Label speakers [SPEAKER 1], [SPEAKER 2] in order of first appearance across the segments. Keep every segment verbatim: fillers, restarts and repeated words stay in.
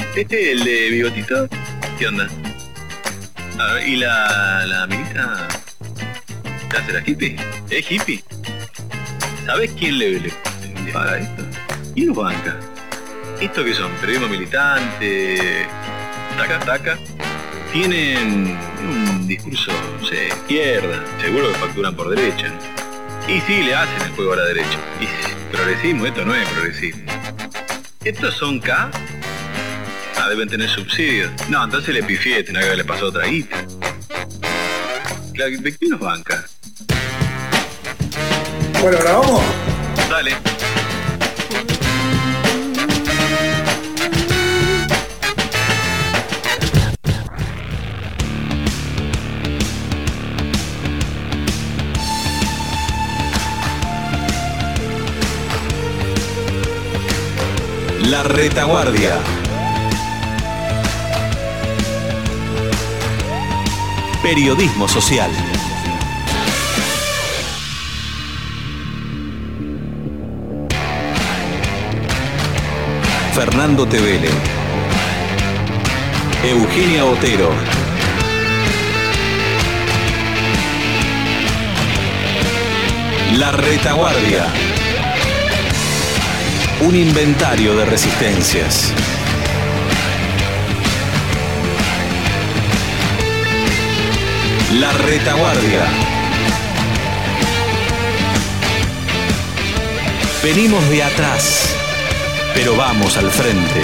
[SPEAKER 1] Este, el de bigotito, ¿qué onda? A ver, ¿y la, la Milita? ¿Qué hace la hippie? ¿Es hippie? ¿Sabés quién le, le, le paga esto? ¿Quién los banca? ¿Esto qué son? Periodismo militante, taca taca. Tienen un discurso, no sé, izquierda, seguro que facturan por derecha. Y sí, le hacen el juego a la derecha. Y progresismo, esto no es progresismo. ¿Estos son K? Ah, deben tener subsidios. No, entonces le pifié, tenía que haberle pasado otra guita. ¿De quién nos banca?
[SPEAKER 2] Bueno, ¿ahora vamos?
[SPEAKER 1] Dale.
[SPEAKER 3] La Retaguardia. Periodismo social. Fernando Tevele, Eugenia Otero, La Retaguardia. Un inventario de resistencias. La Retaguardia. Venimos de atrás, pero vamos al frente.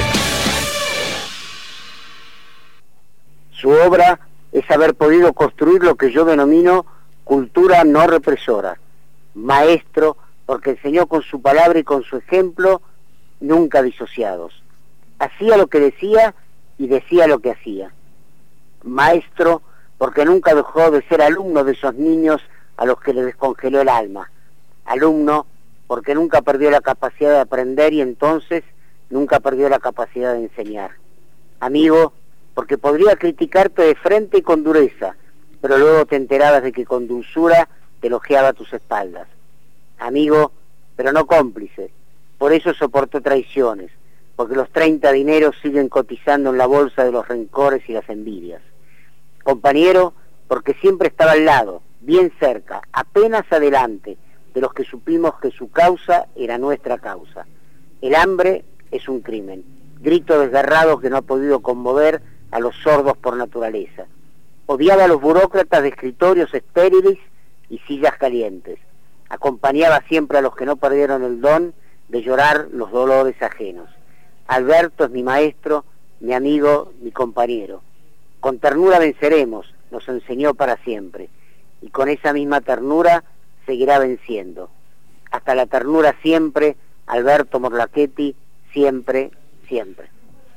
[SPEAKER 4] Su obra es haber podido construir lo que yo denomino cultura no represora. Maestro, porque enseñó con su palabra y con su ejemplo, nunca disociados. Hacía lo que decía y decía lo que hacía. Maestro, porque nunca dejó de ser alumno de esos niños a los que le descongeló el alma. Alumno, porque nunca perdió la capacidad de aprender y entonces nunca perdió la capacidad de enseñar. Amigo, porque podría criticarte de frente y con dureza, pero luego te enterabas de que con dulzura te elogiaba a tus espaldas. Amigo, pero no cómplice, por eso soportó traiciones, porque los treinta dineros siguen cotizando en la bolsa de los rencores y las envidias. Compañero, porque siempre estaba al lado, bien cerca, apenas adelante, de los que supimos que su causa era nuestra causa. El hambre es un crimen, grito desgarrado que no ha podido conmover a los sordos por naturaleza. Odiaba a los burócratas de escritorios estériles y sillas calientes. Acompañaba siempre a los que no perdieron el don de llorar los dolores ajenos. Alberto es mi maestro, mi amigo, mi compañero. Con ternura venceremos, nos enseñó para siempre, y con esa misma ternura seguirá venciendo. Hasta la ternura siempre, Alberto Morlachetti, siempre, siempre.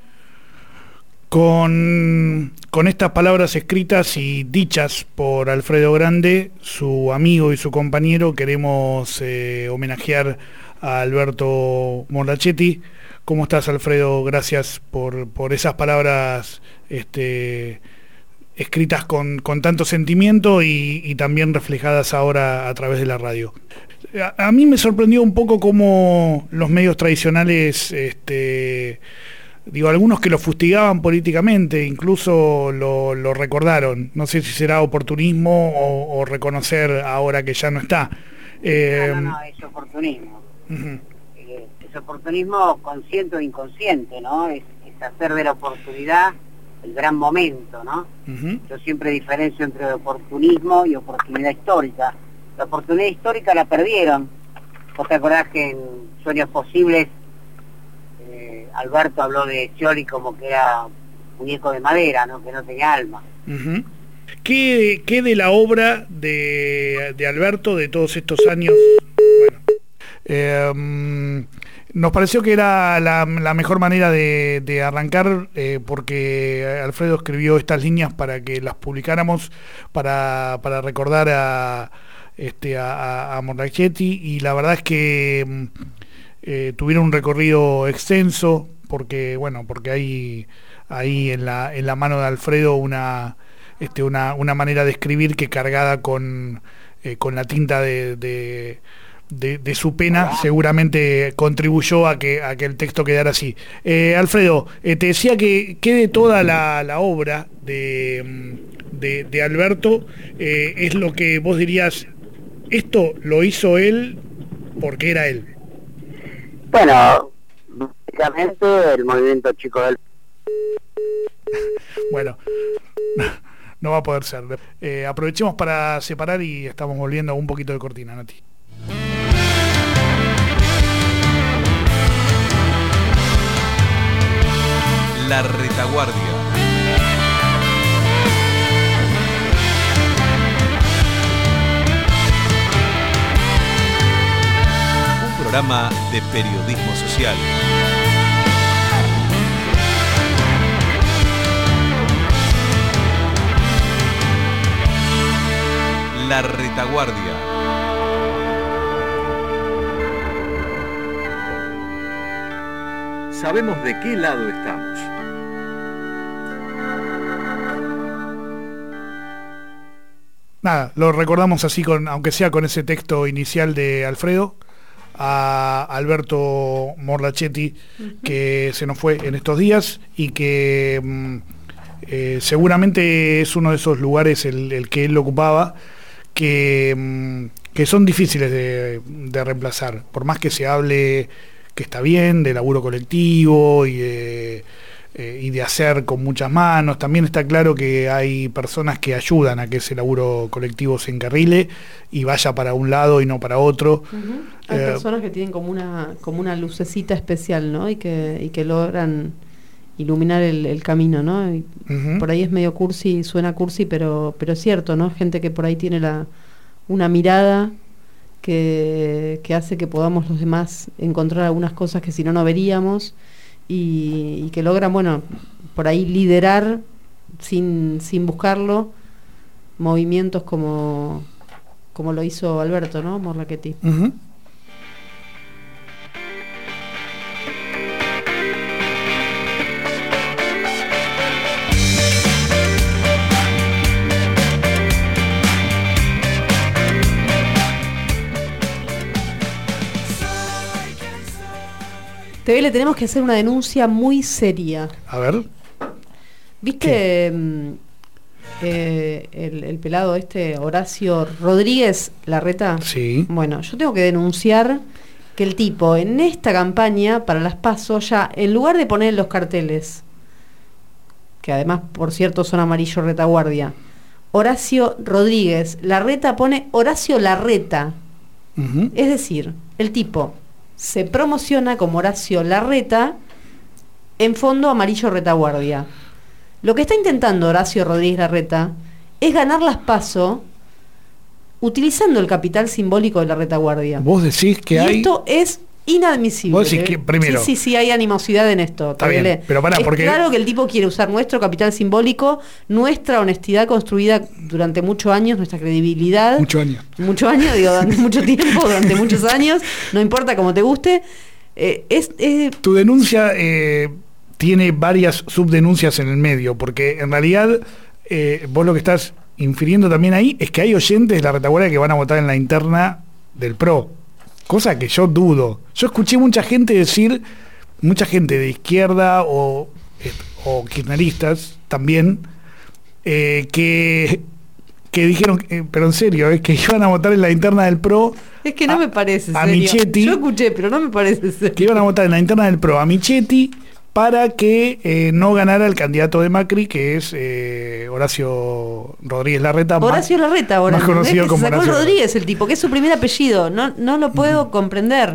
[SPEAKER 2] Con, con estas palabras escritas y dichas por Alfredo Grande, su amigo y su compañero, queremos eh, homenajear a Alberto Morlachetti. ¿Cómo estás, Alfredo? Gracias por, por esas palabras este, escritas con, con tanto sentimiento y, y también reflejadas ahora a través de la radio. A, a mí me sorprendió un poco cómo los medios tradicionales... Este, Digo, algunos que lo fustigaban políticamente, incluso lo, lo recordaron. No sé si será oportunismo o, o reconocer ahora que ya no está.
[SPEAKER 4] Eh, no, no, no, es oportunismo. Uh-huh. Eh, es oportunismo consciente o inconsciente, ¿no? Es, es hacer de la oportunidad el gran momento, ¿no? Uh-huh. Yo siempre diferencio entre oportunismo y oportunidad histórica. La oportunidad histórica la perdieron. ¿Vos te acordás que en Sueños Posibles Alberto habló de Scioli como que era muñeco de madera, ¿no? Que no tenía alma?
[SPEAKER 2] Uh-huh. ¿Qué, ¿Qué de la obra de, de Alberto de todos estos años? Bueno, eh, um, nos pareció que era la, la mejor manera de, de arrancar, eh, porque Alfredo escribió estas líneas para que las publicáramos, para, para recordar a, este, a, a Morlachetti, y la verdad es que Eh, tuvieron un recorrido extenso, porque bueno, porque hay ahí en la en la mano de Alfredo una este una una manera de escribir que cargada con eh, con la tinta de, de de, de su pena seguramente contribuyó a que, a que el texto quedara así. Eh, Alfredo, eh, te decía que quede toda la, la obra de, de, de Alberto, eh, es lo que vos dirías, esto lo hizo él porque era él.
[SPEAKER 4] Bueno, básicamente el movimiento chico del...
[SPEAKER 2] Bueno, no va a poder ser. Eh, aprovechemos para separar y estamos volviendo a un poquito de cortina, Nati.
[SPEAKER 3] La Retaguardia. Un programa de periodismo social. La Retaguardia. Sabemos de qué lado estamos.
[SPEAKER 2] Nada, lo recordamos así, con, aunque sea con ese texto inicial de Alfredo, a Alberto Morlachetti, uh-huh. que se nos fue en estos días y que mm, eh, seguramente es uno de esos lugares el, el que él ocupaba, que, mm, que son difíciles de, de reemplazar, por más que se hable que está bien, de laburo colectivo y de... Eh, y de hacer con muchas manos. También está claro que hay personas que ayudan a que ese laburo colectivo se encarrile y vaya para un lado y no para otro.
[SPEAKER 5] Uh-huh. Hay
[SPEAKER 2] eh,
[SPEAKER 5] personas que tienen como una como una lucecita especial, ¿no? Y que y que logran iluminar el, el camino, ¿no? Y uh-huh. Por ahí es medio cursi, suena cursi, pero pero es cierto, ¿no? Gente que por ahí tiene la una mirada que, que hace que podamos los demás encontrar algunas cosas que si no no veríamos. Y, y que logran, bueno, por ahí liderar sin, sin buscarlo movimientos como, como lo hizo Alberto, ¿no? Morlachetti.
[SPEAKER 2] Uh-huh.
[SPEAKER 5] T V, le tenemos que hacer una denuncia muy seria.
[SPEAKER 2] A ver.
[SPEAKER 5] ¿Viste eh, el, el pelado este, Horacio Rodríguez Larreta?
[SPEAKER 2] Sí.
[SPEAKER 5] Bueno, yo tengo que denunciar que el tipo en esta campaña para las PASO ya, en lugar de poner los carteles, que además, por cierto, son amarillo retaguardia, Horacio Rodríguez Larreta pone Horacio Larreta. Uh-huh. Es decir, el tipo se promociona como Horacio Larreta en fondo amarillo retaguardia. Lo que está intentando Horacio Rodríguez Larreta es ganar las PASO utilizando el capital simbólico de la retaguardia.
[SPEAKER 2] Vos decís que
[SPEAKER 5] y
[SPEAKER 2] hay...
[SPEAKER 5] esto es inadmisible.
[SPEAKER 2] Vos decís que, primero...
[SPEAKER 5] Sí, sí, sí, hay animosidad en esto.
[SPEAKER 2] Está bien, pero pará,
[SPEAKER 5] es
[SPEAKER 2] porque...
[SPEAKER 5] claro que el tipo quiere usar nuestro capital simbólico, nuestra honestidad construida durante muchos años, nuestra credibilidad.
[SPEAKER 2] Muchos años.
[SPEAKER 5] Muchos años, digo, durante mucho tiempo, durante muchos años, no importa cómo te guste. Eh, es, es...
[SPEAKER 2] Tu denuncia eh, tiene varias subdenuncias en el medio, porque en realidad eh, vos lo que estás infiriendo también ahí es que hay oyentes de la retaguardia que van a votar en la interna del P R O. Cosa que yo dudo. Yo escuché mucha gente decir, mucha gente de izquierda o, eh, o kirchneristas también, eh, que, que dijeron, eh, pero en serio, es que iban a votar en la interna del P R O.
[SPEAKER 5] Es que no
[SPEAKER 2] a,
[SPEAKER 5] me parece
[SPEAKER 2] a
[SPEAKER 5] serio.
[SPEAKER 2] Michetti.
[SPEAKER 5] Yo escuché, pero no me parece serio.
[SPEAKER 2] Que iban a votar en la interna del P R O a Michetti para que eh, no ganara el candidato de Macri, que es eh, Horacio Rodríguez Larreta.
[SPEAKER 5] Horacio
[SPEAKER 2] más,
[SPEAKER 5] Larreta, ahora.
[SPEAKER 2] Más conocido
[SPEAKER 5] que
[SPEAKER 2] como
[SPEAKER 5] se sacó
[SPEAKER 2] Horacio
[SPEAKER 5] Rodríguez,
[SPEAKER 2] Larreta.
[SPEAKER 5] el tipo, que es su primer apellido. No, no lo puedo uh-huh. comprender.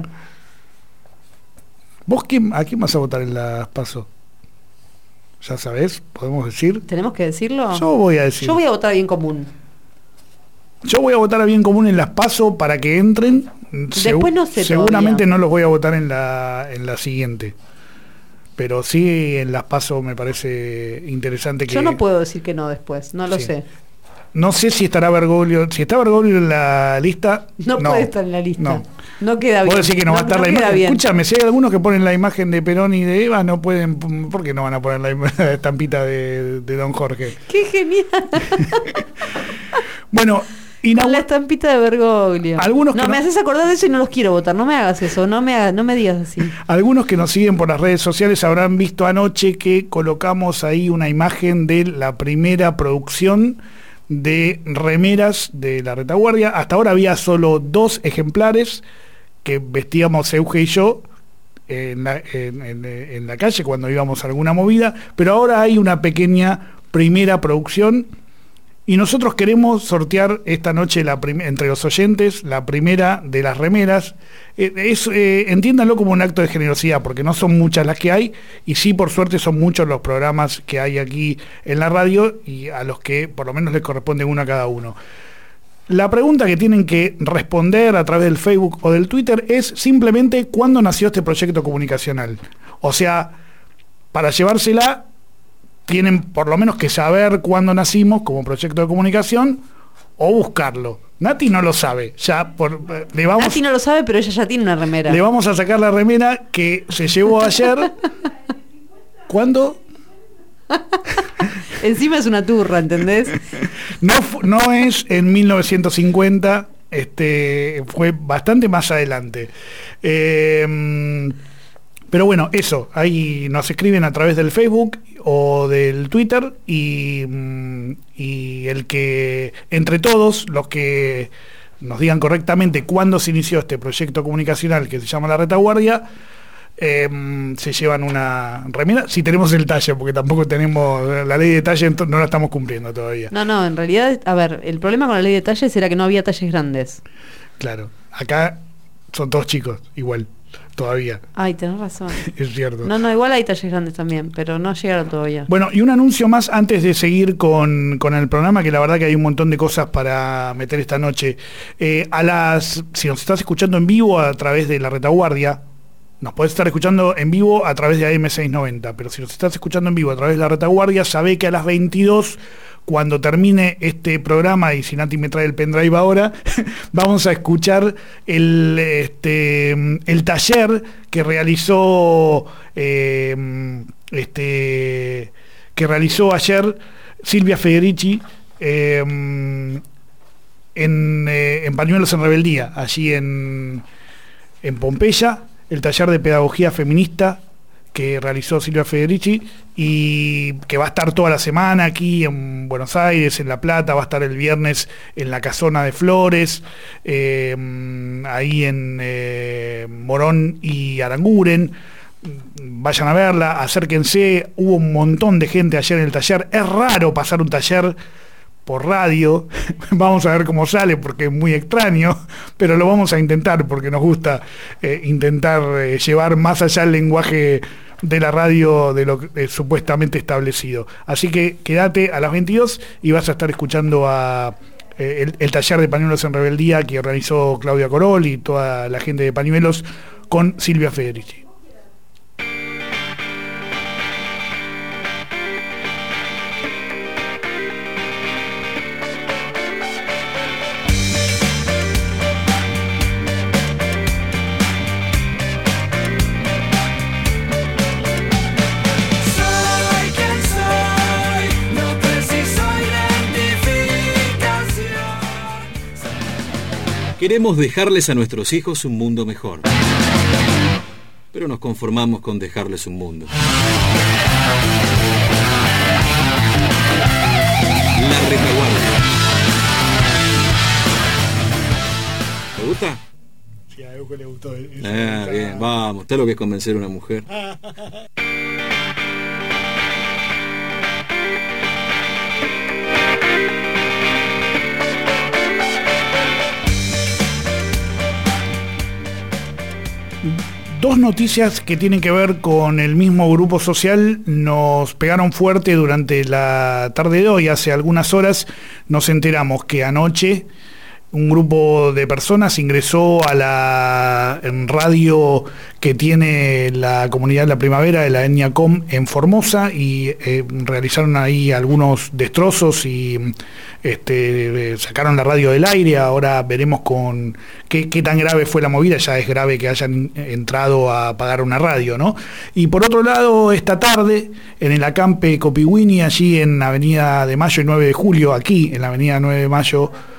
[SPEAKER 2] ¿Vos quién, a quién vas a votar en las PASO? ¿Ya sabés? ¿Podemos decir?
[SPEAKER 5] ¿Tenemos que decirlo?
[SPEAKER 2] Yo voy a decir.
[SPEAKER 5] Yo voy a votar a Bien Común.
[SPEAKER 2] Yo voy a votar a Bien Común en las PASO para que entren.
[SPEAKER 5] Después no sé
[SPEAKER 2] Seguramente
[SPEAKER 5] todavía.
[SPEAKER 2] No los voy a votar en la, en la siguiente. Pero sí en las PASO me parece interesante que...
[SPEAKER 5] Yo no puedo decir que no después, no lo
[SPEAKER 2] sí.
[SPEAKER 5] sé.
[SPEAKER 2] No sé si estará Bergoglio. Si está Bergoglio en la lista...
[SPEAKER 5] No, no puede estar en la lista.
[SPEAKER 2] No,
[SPEAKER 5] no queda bien.
[SPEAKER 2] Vos decís que no, no va a estar
[SPEAKER 5] no
[SPEAKER 2] la imagen.
[SPEAKER 5] Bien.
[SPEAKER 2] Escúchame, si hay algunos que ponen la imagen de Perón y de Eva, no pueden... ¿Por qué no van a poner la, la estampita de, de Don Jorge?
[SPEAKER 5] ¡Qué genial!
[SPEAKER 2] Bueno... Inaugura-
[SPEAKER 5] Con la estampita de Bergoglio.
[SPEAKER 2] Algunos
[SPEAKER 5] no,
[SPEAKER 2] que
[SPEAKER 5] me
[SPEAKER 2] no-
[SPEAKER 5] haces acordar de eso y no los quiero votar. No me hagas eso, no me, hagas, no me digas así.
[SPEAKER 2] Algunos que nos siguen por las redes sociales habrán visto anoche que colocamos ahí una imagen de la primera producción de remeras de la retaguardia. Hasta ahora había solo dos ejemplares que vestíamos Euge y yo en la, en, en, en la calle cuando íbamos a alguna movida, pero ahora hay una pequeña primera producción y nosotros queremos sortear esta noche la prim- entre los oyentes la primera de las remeras. Eh, es, eh, entiéndanlo como un acto de generosidad, porque no son muchas las que hay, y sí, por suerte, son muchos los programas que hay aquí en la radio y a los que por lo menos les corresponde uno a cada uno. La pregunta que tienen que responder a través del Facebook o del Twitter es simplemente ¿cuándo nació este proyecto comunicacional? O sea, para llevársela tienen por lo menos que saber cuándo nacimos como proyecto de comunicación o buscarlo. Nati no lo sabe, ya por, le vamos,
[SPEAKER 5] Nati no lo sabe, pero ella ya tiene una remera.
[SPEAKER 2] le vamos a sacar la remera que se llevó ayer. ¿Cuándo?
[SPEAKER 5] Encima es una turra, ¿entendés?
[SPEAKER 2] No, fu- no es en mil novecientos cincuenta, este, fue bastante más adelante. Eh, pero bueno, eso, ahí nos escriben a través del Facebook o del Twitter y, mm, y el que, entre todos, los que nos digan correctamente cuándo se inició este proyecto comunicacional que se llama La Retaguardia, Eh, se llevan una remera, si tenemos el talle, porque tampoco tenemos la ley de talle, ento- no la estamos cumpliendo todavía.
[SPEAKER 5] No, no, en realidad, a ver, el problema con la ley de talles era que no había talles grandes.
[SPEAKER 2] Claro, acá son todos chicos, igual, todavía,
[SPEAKER 5] Ay, tenés razón.
[SPEAKER 2] es cierto.
[SPEAKER 5] No, no, igual hay talles grandes también, pero no llegaron todavía.
[SPEAKER 2] Bueno, y un anuncio más antes de seguir con, con el programa, que la verdad que hay un montón de cosas para meter esta noche. Eh, a las, si nos estás escuchando en vivo a través de La Retaguardia, nos podés estar escuchando en vivo a través de A M seiscientos noventa, pero si nos estás escuchando en vivo a través de La Retaguardia, sabé que a las veintidós, cuando termine este programa, y si Nati me trae el pendrive ahora, vamos a escuchar el, este, el taller que realizó eh, este, que realizó ayer Silvia Federici eh, en, eh, en Pañuelos en Rebeldía, allí en, en Pompeya. El taller de pedagogía feminista que realizó Silvia Federici y que va a estar toda la semana aquí en Buenos Aires, en La Plata, va a estar el viernes en la Casona de Flores, eh, ahí en eh, Morón y Aranguren. Vayan a verla, acérquense, hubo un montón de gente ayer en el taller. Es raro pasar un taller por radio, vamos a ver cómo sale porque es muy extraño, pero lo vamos a intentar porque nos gusta eh, intentar eh, llevar más allá el lenguaje de la radio de lo eh, supuestamente establecido. Así que quédate a las veintidós y vas a estar escuchando a eh, el, el taller de Pañuelos en Rebeldía que organizó Claudia Corol y toda la gente de Pañuelos con Silvia Federici.
[SPEAKER 3] Queremos dejarles a nuestros hijos un mundo mejor, pero nos conformamos con dejarles un mundo. La Retaguardia. ¿Te gusta?
[SPEAKER 2] Sí, a Euge le gustó.
[SPEAKER 3] Ah, bien, vamos, está lo que es convencer a una mujer.
[SPEAKER 2] Dos noticias que tienen que ver con el mismo grupo social nos pegaron fuerte durante la tarde de hoy. Hace algunas horas nos enteramos que anoche un grupo de personas ingresó a la radio que tiene la comunidad de la primavera de la etnia Com en Formosa y eh, realizaron ahí algunos destrozos y este, eh, sacaron la radio del aire. Ahora veremos con qué, qué tan grave fue la movida. Ya es grave que hayan entrado a apagar una radio, ¿no? Y por otro lado, esta tarde en el acampe Copihuini, allí en Avenida de Mayo y nueve de Julio, aquí en la Avenida nueve de Mayo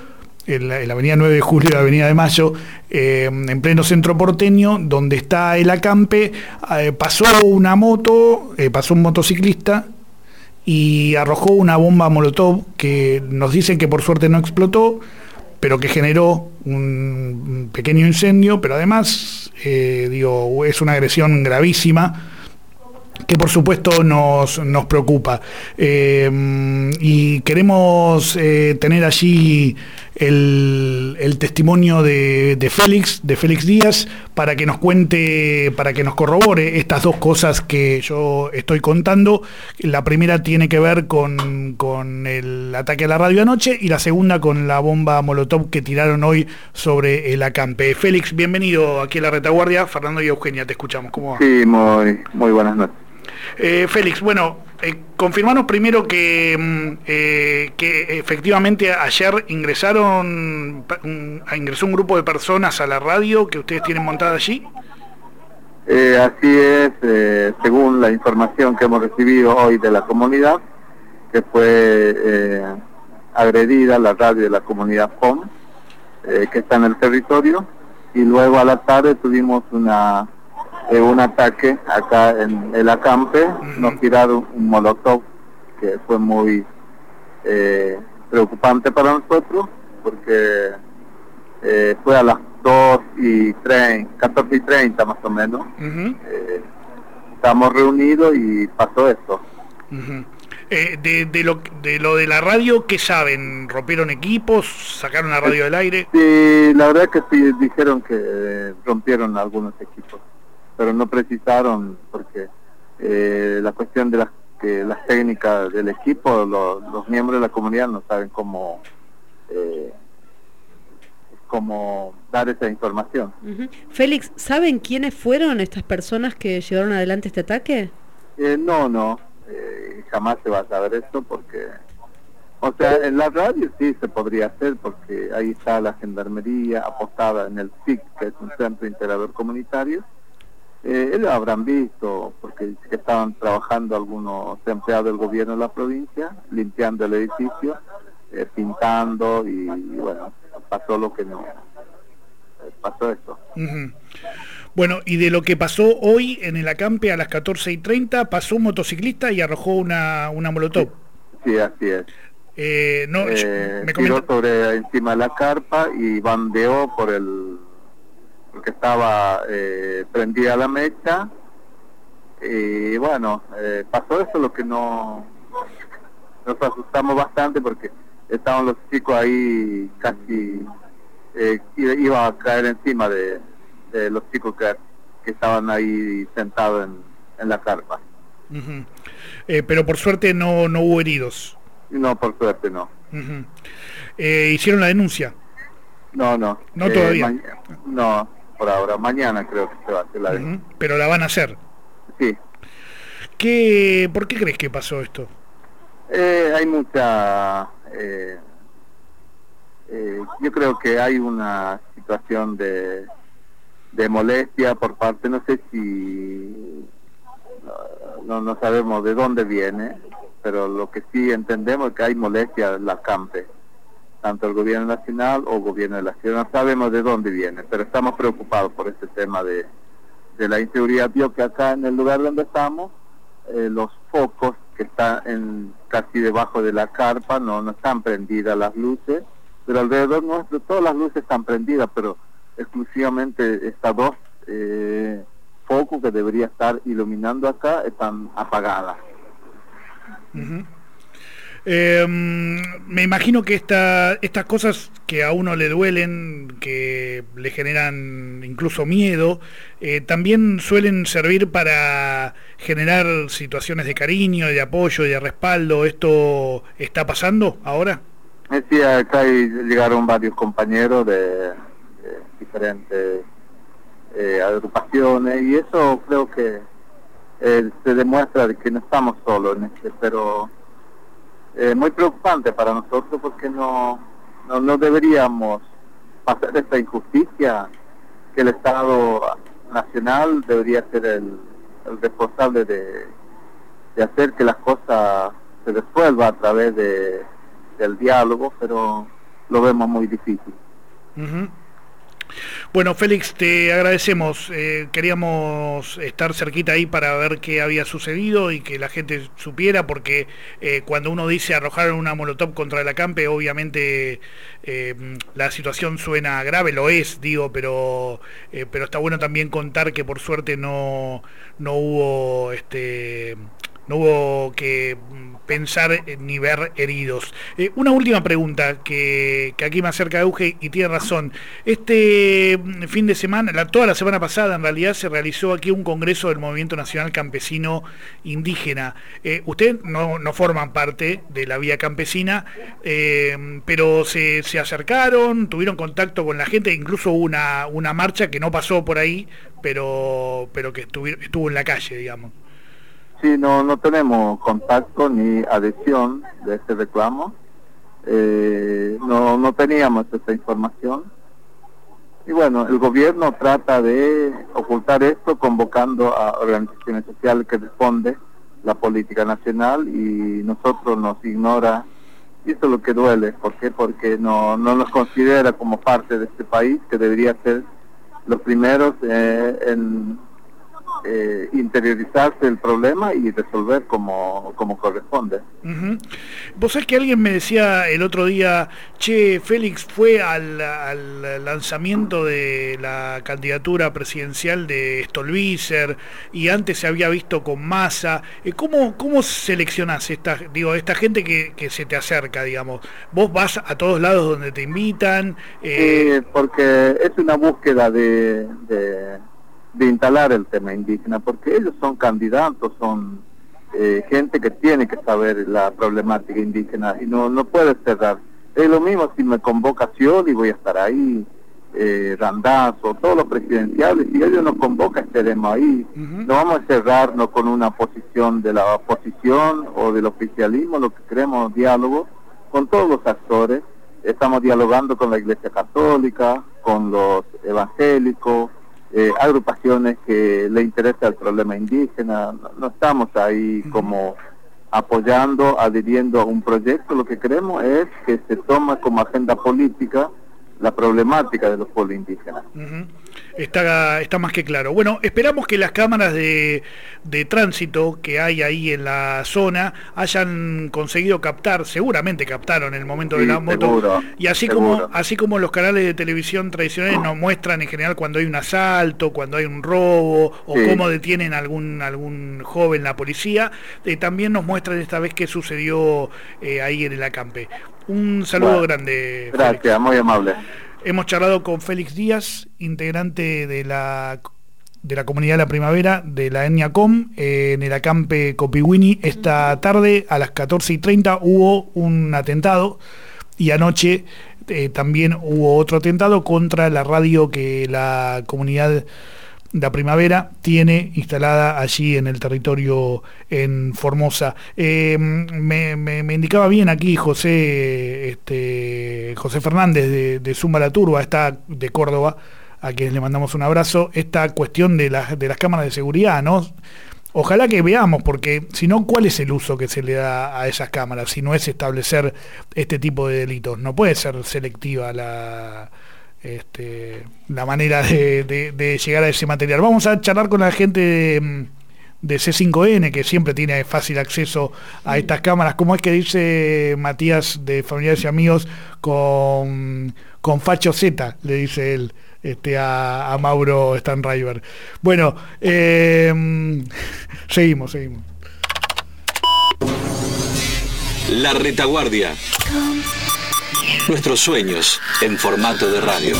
[SPEAKER 2] en la, en la avenida nueve de julio y la avenida de Mayo, eh, en pleno centro porteño, donde está el acampe, eh, pasó una moto, eh, pasó un motociclista y arrojó una bomba molotov que nos dicen que por suerte no explotó, pero que generó un pequeño incendio, pero además, eh, digo, es una agresión gravísima que por supuesto nos, nos preocupa. Eh, y queremos eh, tener allí el, el testimonio de, de Félix, de Félix Díaz, para que nos cuente, para que nos corrobore estas dos cosas que yo estoy contando. La primera tiene que ver con, con el ataque a la radio anoche y la segunda con la bomba molotov que tiraron hoy sobre el acampe. Félix, bienvenido aquí a La Retaguardia. Fernando y Eugenia, te escuchamos. ¿Cómo va?
[SPEAKER 6] Sí, muy, muy buenas noches.
[SPEAKER 2] Eh, Félix, bueno, eh, confirmanos primero que, eh, que efectivamente ayer ingresaron, un, ingresó un grupo de personas a la radio que ustedes tienen montada allí.
[SPEAKER 6] Eh, así es, eh, según la información que hemos recibido hoy de la comunidad, que fue eh, agredida la radio de la comunidad P O M, eh, que está en el territorio, y luego a la tarde tuvimos una... Eh, un ataque acá en el acampe. Uh-huh. Nos tiraron un molotov que fue muy eh, preocupante para nosotros, porque eh, fue a las dos y treinta, catorce y treinta más o menos. Uh-huh. eh, estamos reunidos y pasó esto.
[SPEAKER 2] Uh-huh. eh, de, de, lo, de lo de la radio, ¿qué saben? ¿Rompieron equipos? ¿Sacaron la radio eh, del aire?
[SPEAKER 6] Sí, la verdad que sí, dijeron que eh, rompieron algunos equipos, pero no precisaron, porque eh, la cuestión de las que las técnicas del equipo, lo, los miembros de la comunidad no saben cómo eh, cómo dar esa información.
[SPEAKER 5] Uh-huh. Félix, ¿saben quiénes fueron estas personas que llevaron adelante este ataque?
[SPEAKER 6] Eh, no, no, eh, jamás se va a saber esto, porque, o sea, en la radio sí se podría hacer, porque ahí está la gendarmería apostada en el C I C, que es un centro integrador comunitario. Eh, ellos habrán visto, porque dice que estaban trabajando algunos empleados del gobierno de la provincia, limpiando el edificio, eh, pintando, y, y bueno, pasó lo que no, eh, pasó esto.
[SPEAKER 2] Uh-huh. Bueno, y de lo que pasó hoy en el acampe a las catorce y treinta, pasó un motociclista y arrojó una, una molotov.
[SPEAKER 6] Sí, sí, así es.
[SPEAKER 2] Eh, no,
[SPEAKER 6] eh,
[SPEAKER 2] me
[SPEAKER 6] tiró
[SPEAKER 2] comenta...
[SPEAKER 6] sobre encima de la carpa y bandeó por el... porque estaba eh, prendida la mecha, y bueno, eh, pasó eso, lo que no nos asustamos bastante, porque estaban los chicos ahí casi, eh, iba a caer encima de, de los chicos que, que estaban ahí sentados en, en la carpa.
[SPEAKER 2] Uh-huh. eh, pero por suerte no, no hubo heridos.
[SPEAKER 6] No, por suerte no.
[SPEAKER 2] Uh-huh. eh, ¿Hicieron la denuncia?
[SPEAKER 6] No, no.
[SPEAKER 2] No
[SPEAKER 6] eh,
[SPEAKER 2] todavía.
[SPEAKER 6] Ma- no. Por ahora, mañana creo que se va a hacer la uh-huh. denuncia.
[SPEAKER 2] Pero la van a hacer.
[SPEAKER 6] Sí.
[SPEAKER 2] ¿Qué, ¿Por qué crees que pasó esto?
[SPEAKER 6] Eh, hay mucha... Eh, eh, yo creo que hay una situación de, de molestia por parte, no sé si... No, no sabemos de dónde viene, pero lo que sí entendemos es que hay molestia en la acampe, tanto el gobierno nacional o gobierno de la ciudad. No sabemos de dónde viene, pero estamos preocupados por este tema de, de la inseguridad. Vio que acá en el lugar donde estamos, eh, los focos que están en, casi debajo de la carpa, no, no están prendidas las luces, pero alrededor nuestro todas las luces están prendidas, pero exclusivamente estas dos eh, focos que debería estar iluminando acá están apagadas.
[SPEAKER 2] Uh-huh. Eh, me imagino que esta, estas cosas que a uno le duelen, que le generan incluso miedo, eh, también suelen servir para generar situaciones de cariño, de apoyo, de respaldo. ¿Esto está pasando ahora?
[SPEAKER 6] Eh, sí, acá hay, llegaron varios compañeros de, de diferentes eh, agrupaciones, y eso creo que eh, se demuestra de que no estamos solos en este, pero Eh, muy preocupante para nosotros, porque no, no no deberíamos pasar esta injusticia, que el Estado Nacional debería ser el, el responsable de, de hacer que las cosas se resuelvan a través de, del diálogo, pero lo vemos muy difícil.
[SPEAKER 2] Uh-huh. Bueno, Félix, te agradecemos. Eh, queríamos estar cerquita ahí para ver qué había sucedido y que la gente supiera, porque eh, cuando uno dice arrojaron una molotov contra el acampe, obviamente eh, la situación suena grave, lo es, digo, pero eh, pero está bueno también contar que por suerte no no hubo este no hubo que pensar ni ver heridos. Eh, una última pregunta que, que aquí me acerca Euge y tiene razón. Este fin de semana, la, toda la semana pasada en realidad se realizó aquí un congreso del Movimiento Nacional Campesino Indígena. Eh, ustedes no, no forman parte de la vía campesina, eh, pero se, se acercaron, tuvieron contacto con la gente, incluso hubo una, una marcha que no pasó por ahí, pero, pero que estuvo, estuvo en la calle, digamos.
[SPEAKER 6] Sí, no, no tenemos contacto ni adhesión de este reclamo. Eh, no, no teníamos esta información. Y bueno, el gobierno trata de ocultar esto convocando a organizaciones sociales que responden la política nacional y nosotros nos ignora. Y eso es lo que duele. ¿Por qué? Porque no, no nos considera como parte de este país, que debería ser los primeros eh, en... Eh, interiorizarse el problema y resolver como, como corresponde.
[SPEAKER 2] Uh-huh. Vos sabés que alguien me decía el otro día, che, Félix fue al, al lanzamiento de la candidatura presidencial de Stolbizer y antes se había visto con Massa. ¿Cómo, cómo seleccionás esta, digo, esta gente que, que se te acerca, digamos? ¿Vos vas a todos lados donde te invitan?
[SPEAKER 6] Eh... Sí, porque es una búsqueda de... de... de instalar el tema indígena, porque ellos son candidatos, son eh, gente que tiene que saber la problemática indígena y no no puede cerrar. Es lo mismo si me convoca Scioli, voy a estar ahí, eh, Randazzo, todos los presidenciales, si ellos nos convocan estaremos ahí. Uh-huh. No vamos a cerrarnos con una posición de la oposición o del oficialismo, lo que queremos es diálogo con todos los actores. Estamos dialogando con la Iglesia Católica, con los evangélicos, Eh, agrupaciones que le interesa el problema indígena. No, no estamos ahí como apoyando, adhiriendo a un proyecto. Lo que queremos es que se tome como agenda política la problemática de los pueblos indígenas.
[SPEAKER 2] Uh-huh. Está, está más que claro. Bueno, esperamos que las cámaras de, de tránsito que hay ahí en la zona hayan conseguido captar, seguramente captaron el momento sí, de la moto,
[SPEAKER 6] seguro,
[SPEAKER 2] y así
[SPEAKER 6] seguro.
[SPEAKER 2] como así como los canales de televisión tradicionales nos muestran en general cuando hay un asalto, cuando hay un robo, o sí. cómo detienen a algún, algún joven la policía, eh, también nos muestran esta vez qué sucedió eh, ahí en el acampe. Un saludo bueno, grande.
[SPEAKER 6] Gracias, Félix. Muy amable.
[SPEAKER 2] Hemos charlado con Félix Díaz, integrante de la de la comunidad de la primavera de la etnia Com, eh, en el acampe Copihuini. Esta tarde a las catorce y treinta hubo un atentado y anoche eh, también hubo otro atentado contra la radio que la comunidad La Primavera tiene instalada allí en el territorio en Formosa. Eh, me, me, me indicaba bien aquí José este, José Fernández de, de Zumba la Turba, está de Córdoba, a quien le mandamos un abrazo, esta cuestión de, la, de las cámaras de seguridad, ¿no? Ojalá que veamos, porque si no, ¿cuál es el uso que se le da a esas cámaras? Si no es establecer este tipo de delitos. No puede ser selectiva la... Este, la manera de, de, de llegar a ese material. Vamos a charlar con la gente de, de C cinco N, que siempre tiene fácil acceso a estas cámaras. ¿Cómo es que dice Matías de Familiares y Amigos con, con Facho Z? Le dice él este, a, a Mauro Stanriver. Bueno, eh, seguimos, seguimos.
[SPEAKER 3] La Retaguardia. Nuestros sueños en formato de radio.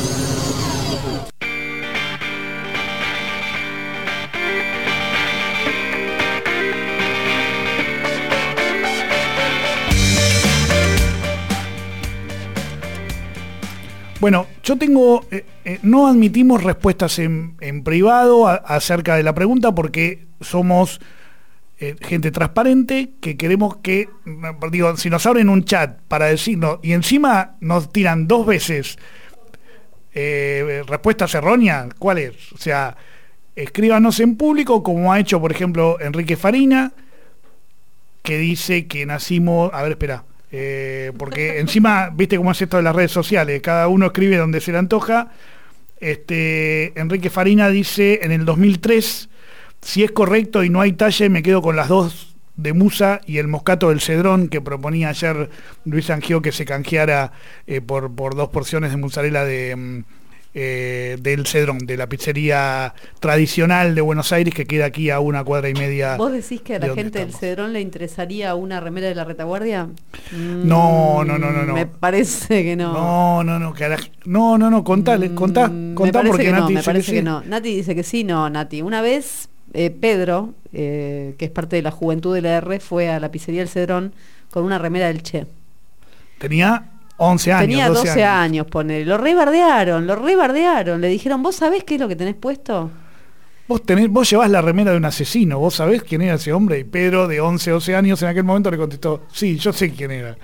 [SPEAKER 2] Bueno, yo tengo, eh, eh, no admitimos respuestas en, en privado a, acerca de la pregunta porque somos eh, gente transparente que queremos que, digo, si nos abren un chat para decirnos y encima nos tiran dos veces eh, respuestas erróneas, ¿cuál es? O sea, escríbanos en público como ha hecho, por ejemplo, Enrique Farina, que dice que nacimos, a ver, espera, Eh, porque encima, viste cómo es esto de las redes sociales, cada uno escribe donde se le antoja. Este, Enrique Farina dice, en el dos mil tres, si es correcto y no hay talle, me quedo con las dos de Musa y el moscato del Cedrón, que proponía ayer Luis Angió que se canjeara eh, por, por dos porciones de mozzarella de... Eh, del Cedrón, de la pizzería tradicional de Buenos Aires, que queda aquí a una cuadra y media.
[SPEAKER 5] ¿Vos decís que a la
[SPEAKER 2] de
[SPEAKER 5] gente del
[SPEAKER 2] estamos.
[SPEAKER 5] Cedrón le interesaría una remera de la retaguardia?
[SPEAKER 2] No, no, no, no, no.
[SPEAKER 5] Me parece que no.
[SPEAKER 2] No, no, no, carajo. No, no, no, contale, contá,
[SPEAKER 5] Mm,
[SPEAKER 2] contá
[SPEAKER 5] me parece
[SPEAKER 2] porque
[SPEAKER 5] que
[SPEAKER 2] Nati
[SPEAKER 5] no, me
[SPEAKER 2] dice
[SPEAKER 5] parece
[SPEAKER 2] que,
[SPEAKER 5] que,
[SPEAKER 2] sí.
[SPEAKER 5] no. Nati dice que sí, no, Nati. Una vez eh, Pedro, eh, que es parte de la juventud de la R, fue a la pizzería del Cedrón con una remera del Che.
[SPEAKER 2] Tenía once años.
[SPEAKER 5] Tenía
[SPEAKER 2] doce
[SPEAKER 5] doce años, ponele. Lo rebardearon, lo rebardearon. Le dijeron, ¿vos sabés qué es lo que tenés puesto?
[SPEAKER 2] Vos, tenés, vos llevás la remera de un asesino, vos sabés quién era ese hombre. Y Pedro, de once, doce años, en aquel momento le contestó, sí, yo sé quién era.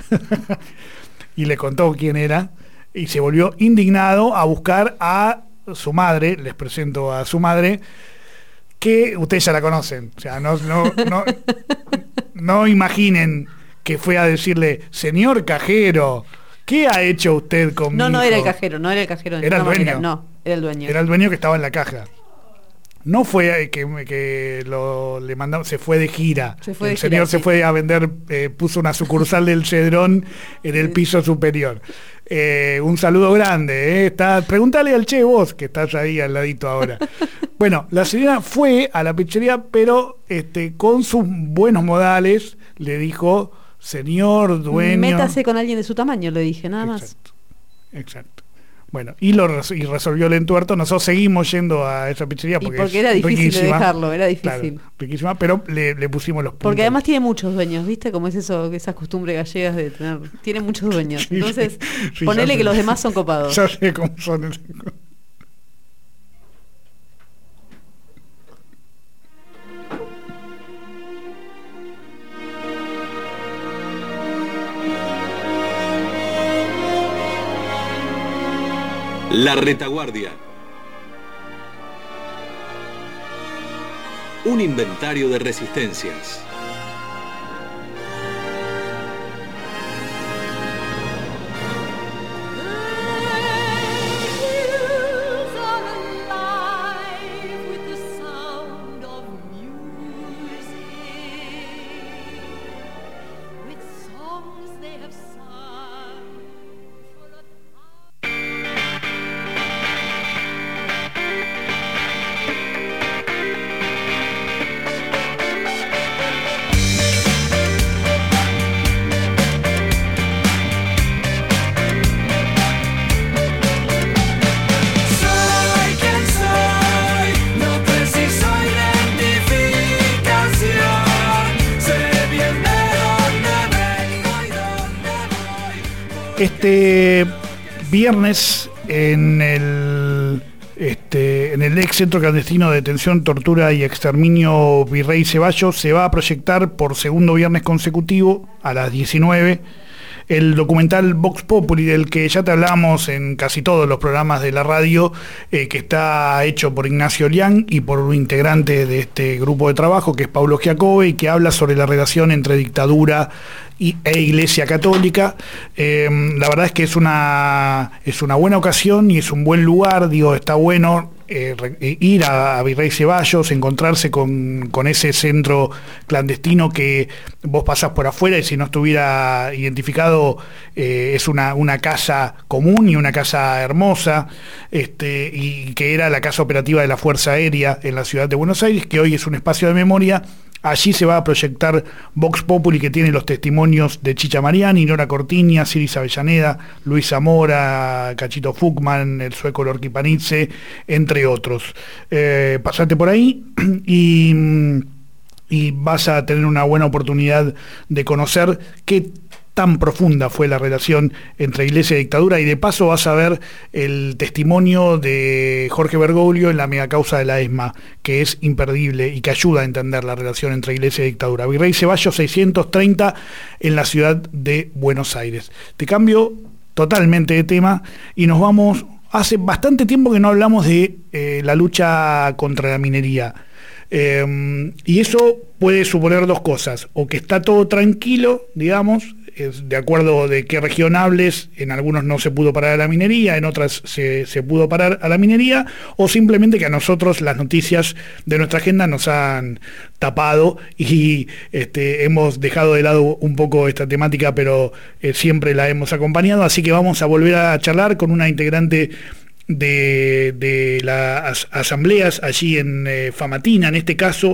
[SPEAKER 2] Y le contó quién era. Y se volvió indignado a buscar a su madre, les presento a su madre, que ustedes ya la conocen. O sea, no, no, no, no imaginen que fue a decirle, señor cajero, ¿qué ha hecho usted con
[SPEAKER 5] No,
[SPEAKER 2] mi
[SPEAKER 5] no
[SPEAKER 2] hijo?
[SPEAKER 5] era el cajero, no era el cajero. de
[SPEAKER 2] Era el
[SPEAKER 5] ninguna
[SPEAKER 2] dueño.
[SPEAKER 5] manera, No, era el dueño.
[SPEAKER 2] Era el dueño que estaba en la caja. No fue que, que lo, le mandamos, se fue de gira.
[SPEAKER 5] Se fue
[SPEAKER 2] el
[SPEAKER 5] de
[SPEAKER 2] señor
[SPEAKER 5] gira,
[SPEAKER 2] se
[SPEAKER 5] sí.
[SPEAKER 2] fue a vender, eh, puso una sucursal del Cedrón en el piso superior. Eh, un saludo grande. Eh. Está, pregúntale al Che vos, que estás ahí al ladito ahora. Bueno, la señora fue a la pizzería, pero este, con sus buenos modales le dijo, señor dueño...
[SPEAKER 5] Métase con alguien de su tamaño, le dije, nada más.
[SPEAKER 2] Exacto, exacto. Bueno, y lo res- y resolvió el entuerto. Nosotros seguimos yendo a esa pizzería
[SPEAKER 5] Y
[SPEAKER 2] porque,
[SPEAKER 5] porque
[SPEAKER 2] es
[SPEAKER 5] era difícil de
[SPEAKER 2] riquísima.
[SPEAKER 5] dejarlo, era difícil.
[SPEAKER 2] Claro, riquísima, pero le, le pusimos los puntos.
[SPEAKER 5] Porque además tiene muchos dueños, ¿viste? Como es eso, esas costumbres gallegas de tener... Tiene muchos dueños.
[SPEAKER 2] Sí,
[SPEAKER 5] Entonces,
[SPEAKER 2] sí, sí,
[SPEAKER 5] ponele
[SPEAKER 2] ya sé.
[SPEAKER 5] que los demás son copados.
[SPEAKER 2] Ya sé cómo son.
[SPEAKER 3] La retaguardia. Un inventario de resistencias.
[SPEAKER 7] Soy quien soy, no preciso identificación. Sé bien de dónde vengo y dónde voy.
[SPEAKER 2] Este viernes en el este en el ex centro clandestino de detención, tortura y exterminio Virrey Ceballos se va a proyectar por segundo viernes consecutivo a las diecinueve el documental Vox Populi, del que ya te hablamos en casi todos los programas de la radio, eh, que está hecho por Ignacio Liang y por un integrante de este grupo de trabajo, que es Paulo Giacobbe, y que habla sobre la relación entre dictadura y, e Iglesia Católica. Eh, la verdad es que es una, es una buena ocasión y es un buen lugar, digo, está bueno eh, re, eh, ir a, a Virrey Ceballos, encontrarse con, con ese centro clandestino que vos pasás por afuera y si no estuviera identificado eh, es una, una casa común y una casa hermosa, este, y que era la casa operativa de la Fuerza Aérea en la ciudad de Buenos Aires, que hoy es un espacio de memoria. Allí se va a proyectar Vox Populi, que tiene los testimonios de Chicha Mariani, Nora Cortiña, Ciris Avellaneda, Luis Zamora, Cachito Fuchman, el sueco Lorqui Panizze, entre otros. Eh, pasate por ahí y, y vas a tener una buena oportunidad de conocer qué tan profunda fue la relación entre Iglesia y dictadura, y de paso vas a ver el testimonio de Jorge Bergoglio en la megacausa de la ESMA, que es imperdible y que ayuda a entender la relación entre Iglesia y dictadura. Virrey Ceballos seiscientos treinta en la ciudad de Buenos Aires. Te cambio totalmente de tema y nos vamos... Hace bastante tiempo que no hablamos de eh, la lucha contra la minería. Eh, y eso puede suponer dos cosas: o que está todo tranquilo, digamos, es de acuerdo de qué región hables, en algunos no se pudo parar a la minería, en otras se, se pudo parar a la minería, o simplemente que a nosotros las noticias de nuestra agenda nos han tapado y este, hemos dejado de lado un poco esta temática, pero eh, siempre la hemos acompañado, así que vamos a volver a charlar con una integrante de, de las asambleas allí en eh, Famatina, en este caso.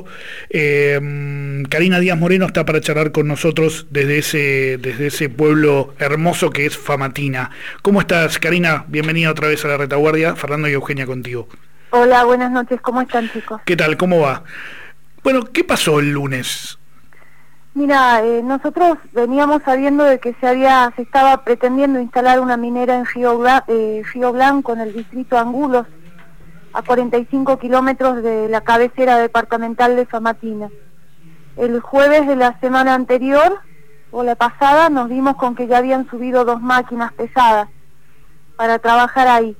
[SPEAKER 2] eh, Karina Díaz Moreno está para charlar con nosotros desde ese, desde ese pueblo hermoso que es Famatina. ¿Cómo estás, Karina? Bienvenida otra vez a la retaguardia. Fernando y Eugenia contigo.
[SPEAKER 8] Hola, buenas noches, ¿cómo están, chicos?
[SPEAKER 2] ¿Qué tal? ¿Cómo va? Bueno, ¿qué pasó el lunes?
[SPEAKER 8] Mira, eh, nosotros veníamos sabiendo de que se había, se estaba pretendiendo instalar una minera en Río, Bla, eh, Río Blanco, en el distrito Angulos, a cuarenta y cinco kilómetros de la cabecera departamental de Famatina. El jueves de la semana anterior, o la pasada, nos dimos con que ya habían subido dos máquinas pesadas para trabajar ahí.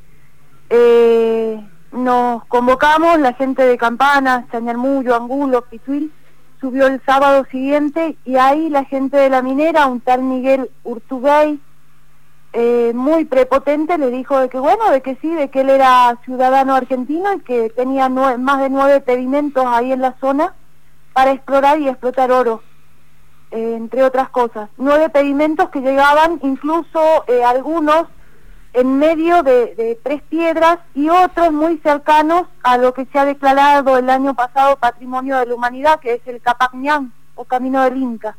[SPEAKER 8] Eh, nos convocamos, la gente de Campanas, Chañarmullo, Angulos, Pituil, subió el sábado siguiente, y ahí la gente de la minera, un tal Miguel Urtubey, eh, muy prepotente, le dijo de que bueno, de que sí, de que él era ciudadano argentino y que tenía nueve, más de nueve pedimentos ahí en la zona para explorar y explotar oro, eh, entre otras cosas. Nueve pedimentos que llegaban incluso eh, algunos en medio de, de Tres Piedras y otros muy cercanos a lo que se ha declarado el año pasado Patrimonio de la Humanidad, que es el Capacñán o Camino del Inca.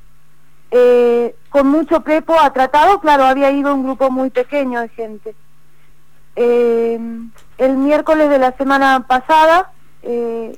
[SPEAKER 8] Eh, con mucho prepo ha tratado, claro, había ido un grupo muy pequeño de gente. Eh, el miércoles de la semana pasada eh,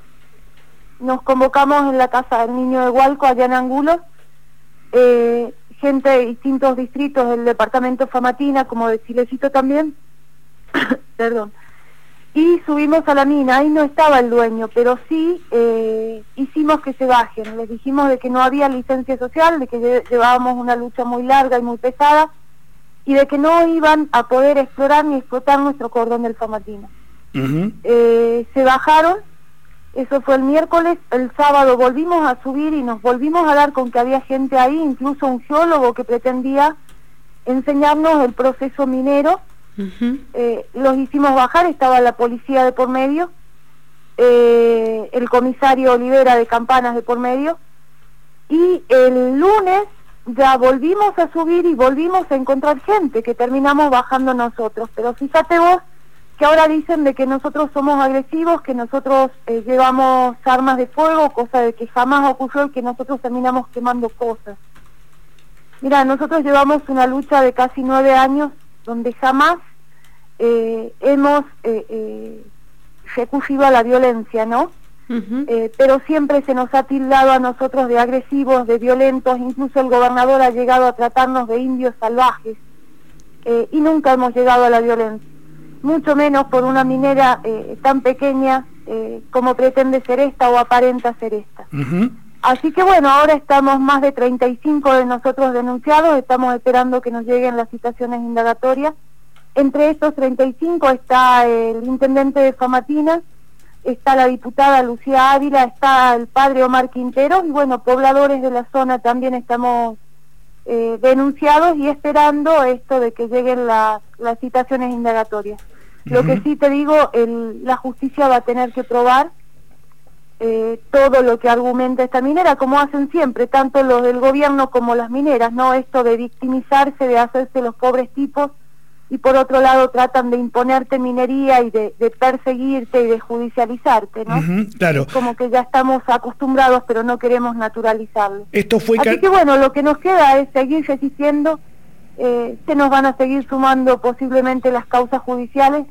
[SPEAKER 8] nos convocamos en la casa del Niño de Hualco, allá en Angulos, eh, gente de distintos distritos del departamento Famatina, como de Chilecito también, perdón, y subimos a la mina. Ahí no estaba el dueño, pero sí eh, hicimos que se bajen. Les dijimos de que no había licencia social, de que lle llevábamos una lucha muy larga y muy pesada, y de que no iban a poder explorar ni explotar nuestro cordón del Famatina. Uh-huh. eh, se bajaron. Eso fue el miércoles. El sábado volvimos a subir y nos volvimos a dar con que había gente ahí, incluso un geólogo que pretendía enseñarnos el proceso minero. Uh-huh. eh, los hicimos bajar, estaba la policía de por medio, eh, el comisario Olivera de Campanas de por medio, y el lunes ya volvimos a subir y volvimos a encontrar gente, que terminamos bajando nosotros. Pero fíjate vos que ahora dicen de que nosotros somos agresivos, que nosotros eh, llevamos armas de fuego, cosa de que jamás ocurrió, y que nosotros terminamos quemando cosas. Mira, nosotros llevamos una lucha de casi nueve años donde jamás eh, hemos eh, eh, recurrido a la violencia, ¿no? Uh-huh. eh, pero siempre se nos ha tildado a nosotros de agresivos, de violentos. Incluso el gobernador ha llegado a tratarnos de indios salvajes, eh, y nunca hemos llegado a la violencia, mucho menos por una minera eh, tan pequeña eh, como pretende ser esta o aparenta ser esta. Uh-huh. Así que bueno, ahora estamos más de treinta y cinco de nosotros denunciados, estamos esperando que nos lleguen las citaciones indagatorias. Entre estos treinta y cinco está el intendente de Famatina, está la diputada Lucía Ávila, está el padre Omar Quintero, y bueno, pobladores de la zona también estamos eh, denunciados y esperando esto de que lleguen la, las citaciones indagatorias. Lo que sí te digo, el, la justicia va a tener que probar eh, todo lo que argumenta esta minera, como hacen siempre, tanto los del gobierno como las mineras, ¿no? Esto de victimizarse, de hacerse los pobres tipos, y por otro lado tratan de imponerte minería y de, de perseguirte y de judicializarte, ¿no? Uh-huh, claro. Es como que ya estamos acostumbrados, pero no queremos naturalizarlo.
[SPEAKER 2] Esto fue
[SPEAKER 8] Así que bueno, lo que nos queda es seguir resistiendo. Eh, se nos van a seguir sumando posiblemente las causas judiciales.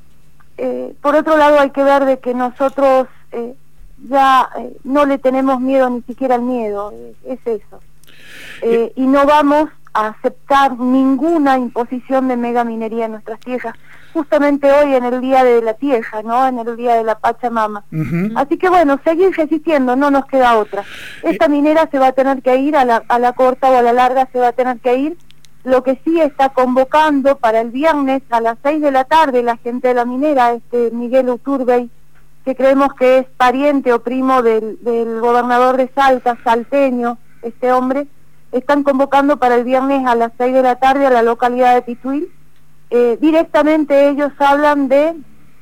[SPEAKER 8] Eh, por otro lado, hay que ver de que nosotros eh, ya eh, no le tenemos miedo ni siquiera al miedo, eh, es eso. Eh, y no vamos a aceptar ninguna imposición de megaminería en nuestras tierras, justamente hoy en el Día de la Tierra, ¿no? En el Día de la Pachamama. Uh-huh. Así que bueno, seguir resistiendo, no nos queda otra. Esta eh... minera se va a tener que ir, a la, a la corta o a la larga se va a tener que ir. Lo que sí está convocando para el viernes a las seis de la tarde la gente de la minera, este Miguel Urtubey, que creemos que es pariente o primo del, del gobernador de Salta, salteño, este hombre, están convocando para el viernes a las seis de la tarde a la localidad de Pituil. Eh, directamente ellos hablan de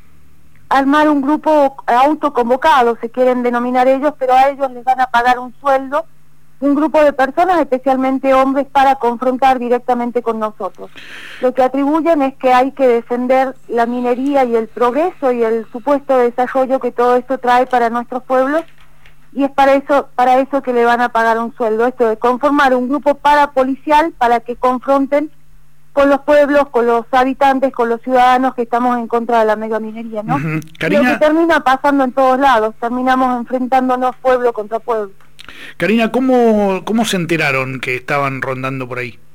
[SPEAKER 8] armar un grupo autoconvocado, se quieren denominar ellos, pero a ellos les van a pagar un sueldo, un grupo de personas, especialmente hombres, para confrontar directamente con nosotros. Lo que atribuyen es que hay que defender la minería y el progreso y el supuesto desarrollo que todo esto trae para nuestros pueblos, y es para eso, para eso que le van a pagar un sueldo, esto de conformar un grupo parapolicial para que confronten con los pueblos, con los habitantes, con los ciudadanos que estamos en contra de la megaminería, ¿no?
[SPEAKER 2] Uh-huh. Karina...
[SPEAKER 8] Lo que termina pasando en todos lados, terminamos enfrentándonos pueblo contra pueblo.
[SPEAKER 2] Karina, ¿cómo, cómo se enteraron que estaban rondando por ahí?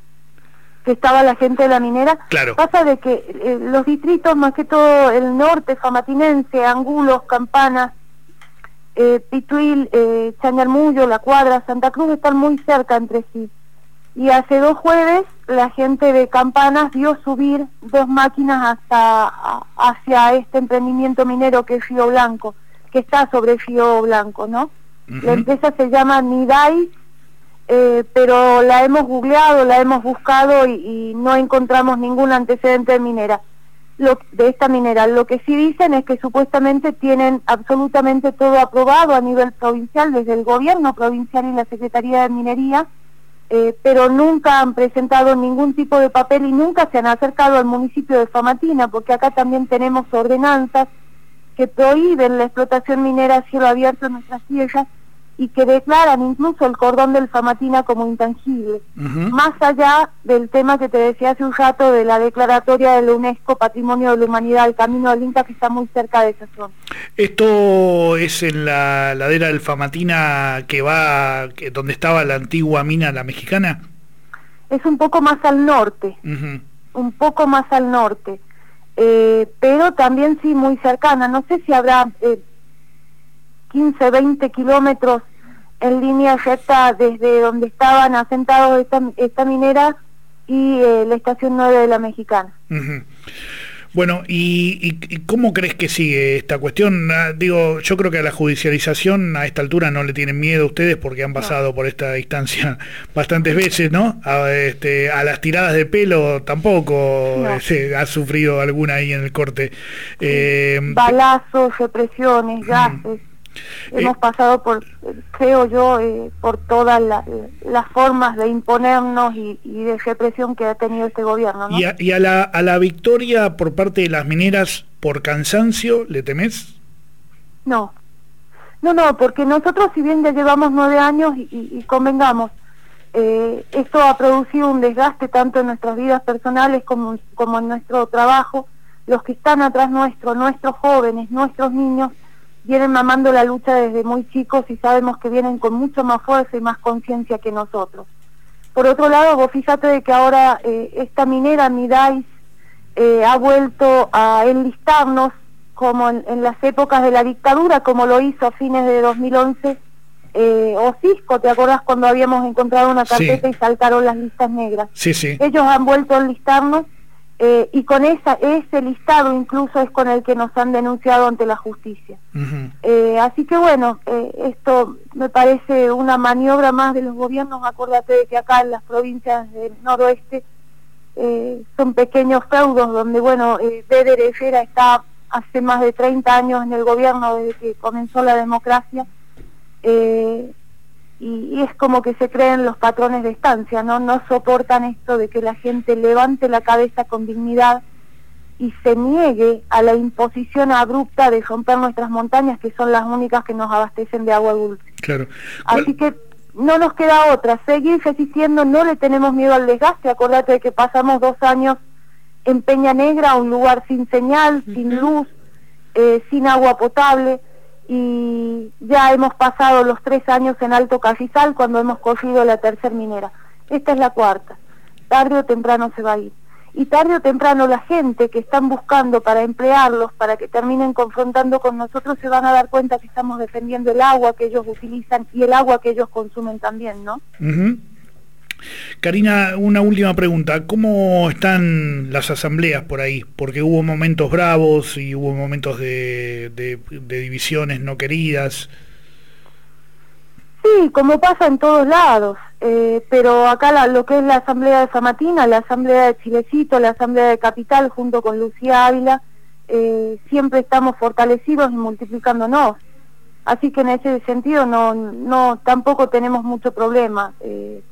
[SPEAKER 8] Que estaba la gente de la minera.
[SPEAKER 2] Claro.
[SPEAKER 8] Pasa de que eh, los distritos, más que todo el norte famatinense, Angulos, Campanas, eh, Pituil, eh, Chañarmullo, La Cuadra, Santa Cruz, están muy cerca entre sí. Y hace dos jueves la gente de Campanas vio subir dos máquinas hasta a, hacia este emprendimiento minero que es Río Blanco, que está sobre Río Blanco, ¿no? Uh-huh. La empresa se llama Nidais, eh, pero la hemos googleado, la hemos buscado y, y no encontramos ningún antecedente de minera, lo, de esta minera. Lo que sí dicen es que supuestamente tienen absolutamente todo aprobado a nivel provincial, desde el gobierno provincial y la Secretaría de Minería, Eh, pero nunca han presentado ningún tipo de papel y nunca se han acercado al municipio de Famatina, porque acá también tenemos ordenanzas que prohíben la explotación minera a cielo abierto en nuestras tierras y que declaran incluso el cordón del Famatina como intangible, uh-huh. Más allá del tema que te decía hace un rato de la declaratoria de la UNESCO Patrimonio de la Humanidad, el Camino del Inca, que está muy cerca de esa zona.
[SPEAKER 2] Esto es en la ladera del Famatina que va, que, donde estaba la antigua mina La Mexicana.
[SPEAKER 8] Es un poco más al norte, uh-huh. un poco más al norte, eh, pero también sí muy cercana. No sé si habrá eh, quince, veinte kilómetros en línea recta desde donde estaban asentados esta, esta minera y eh, la estación nueve de La Mexicana.
[SPEAKER 2] Uh-huh. Bueno, ¿y, y, ¿y cómo crees que sigue esta cuestión? Ah, digo, yo creo que a la judicialización a esta altura no le tienen miedo a ustedes porque han pasado no. por esta instancia bastantes veces, ¿no? A, este, a las tiradas de pelo tampoco no. se ha sufrido alguna ahí en el corte.
[SPEAKER 8] Sí.
[SPEAKER 2] Eh,
[SPEAKER 8] Balazos, represiones, gases. Uh-huh. Hemos eh, pasado por, creo yo, eh, por todas la, las formas de imponernos y, y de represión que ha tenido este gobierno, ¿no?
[SPEAKER 2] ¿Y, a, y a, la, a la victoria por parte de las mineras por cansancio, le temés?
[SPEAKER 8] No, no, no, porque nosotros, si bien ya llevamos nueve años y, y, y convengamos, eh, esto ha producido un desgaste tanto en nuestras vidas personales como, como en nuestro trabajo. Los que están atrás nuestro, nuestros jóvenes, nuestros niños, vienen mamando la lucha desde muy chicos y sabemos que vienen con mucho más fuerza y más conciencia que nosotros. Por otro lado, vos fíjate de que ahora eh, esta minera Nidais eh, ha vuelto a enlistarnos como en, en las épocas de la dictadura, como lo hizo a fines de dos mil once eh, Ocisco. ¿Te acordás cuando habíamos encontrado una carpeta sí. y saltaron las listas negras?
[SPEAKER 2] Sí, sí.
[SPEAKER 8] Ellos han vuelto a enlistarnos Eh, y con esa ese listado incluso es con el que nos han denunciado ante la justicia. Uh-huh. Eh, así que bueno, eh, esto me parece una maniobra más de los gobiernos. Acuérdate de que acá en las provincias del noroeste eh, son pequeños feudos donde, bueno, eh, Beder Herrera está hace más de treinta años en el gobierno desde que comenzó la democracia, eh, y, y es como que se creen los patrones de estancia, ¿no? No soportan esto de que la gente levante la cabeza con dignidad y se niegue a la imposición abrupta de romper nuestras montañas, que son las únicas que nos abastecen de agua dulce.
[SPEAKER 2] Claro.
[SPEAKER 8] Así que no nos queda otra, seguir resistiendo, no le tenemos miedo al desgaste. Acordate de que pasamos dos años en Peña Negra, un lugar sin señal, uh-huh. sin luz, eh, sin agua potable, y ya hemos pasado los tres años en Alto Cafizal cuando hemos corrido la tercer minera. Esta es la cuarta. Tarde o temprano se va a ir. Y tarde o temprano la gente que están buscando para emplearlos, para que terminen confrontando con nosotros, se van a dar cuenta que estamos defendiendo el agua que ellos utilizan y el agua que ellos consumen también, ¿no?
[SPEAKER 2] Uh-huh. Karina, una última pregunta. ¿Cómo están las asambleas por ahí? Porque hubo momentos bravos y hubo momentos de, de, de divisiones no queridas.
[SPEAKER 8] Sí, Sí, como pasa en todos lados, eh, pero acá la, lo que es la Asamblea de Famatina, la Asamblea de Chilecito, la Asamblea de Capital, junto con Lucía Ávila, eh, siempre estamos fortalecidos y multiplicándonos. Así que en ese sentido no, no tampoco tenemos mucho problema. Eh,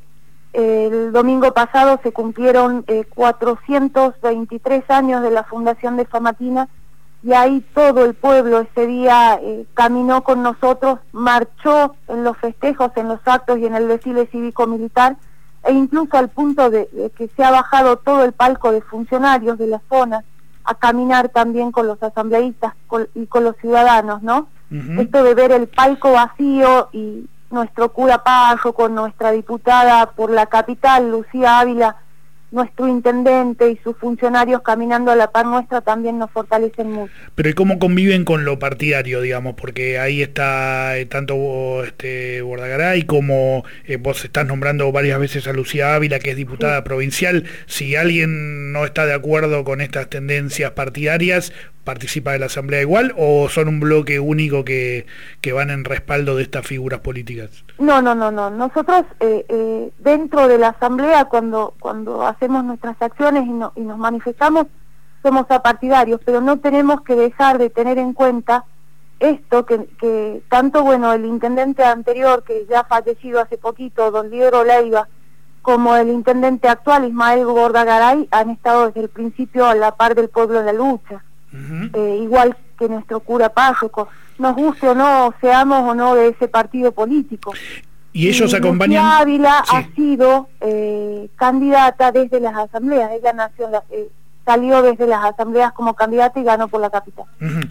[SPEAKER 8] el domingo pasado se cumplieron eh, cuatrocientos veintitrés años de la fundación de Famatina, y ahí todo el pueblo ese día eh, caminó con nosotros, marchó en los festejos, en los actos y en el desfile cívico-militar, e incluso al punto de, de que se ha bajado todo el palco de funcionarios de la zona a caminar también con los asambleístas con, y con los ciudadanos, ¿no? Uh-huh. Esto de ver el palco vacío y nuestro cura párroco, nuestra diputada por la capital, Lucía Ávila, nuestro intendente y sus funcionarios caminando a la par nuestra también nos fortalecen mucho.
[SPEAKER 2] Pero ¿y cómo conviven con lo partidario, digamos? Porque ahí está eh, tanto este Bordagaray como eh, vos estás nombrando varias veces a Lucía Ávila, que es diputada sí. provincial. Si alguien no está de acuerdo con estas tendencias partidarias, ¿participa de la asamblea igual o son un bloque único que, que van en respaldo de estas figuras políticas?
[SPEAKER 8] No, no, no, no. Nosotros eh, eh, dentro de la asamblea, cuando cuando hacemos nuestras acciones y, no, y nos manifestamos, somos apartidarios, pero no tenemos que dejar de tener en cuenta esto, que, que tanto, bueno, el intendente anterior, que ya fallecido hace poquito, don Liero Leiva, como el intendente actual, Ismael Bordagaray, han estado desde el principio a la par del pueblo en la lucha. Uh-huh. eh, igual que nuestro cura párroco, nos guste o no, seamos o no de ese partido político.
[SPEAKER 2] Y ellos y acompañan.
[SPEAKER 8] Lucía Ávila
[SPEAKER 2] sí.
[SPEAKER 8] ha sido eh, candidata desde las asambleas, ella nació, eh, salió desde las asambleas como candidata y ganó por la capital.
[SPEAKER 2] Uh-huh.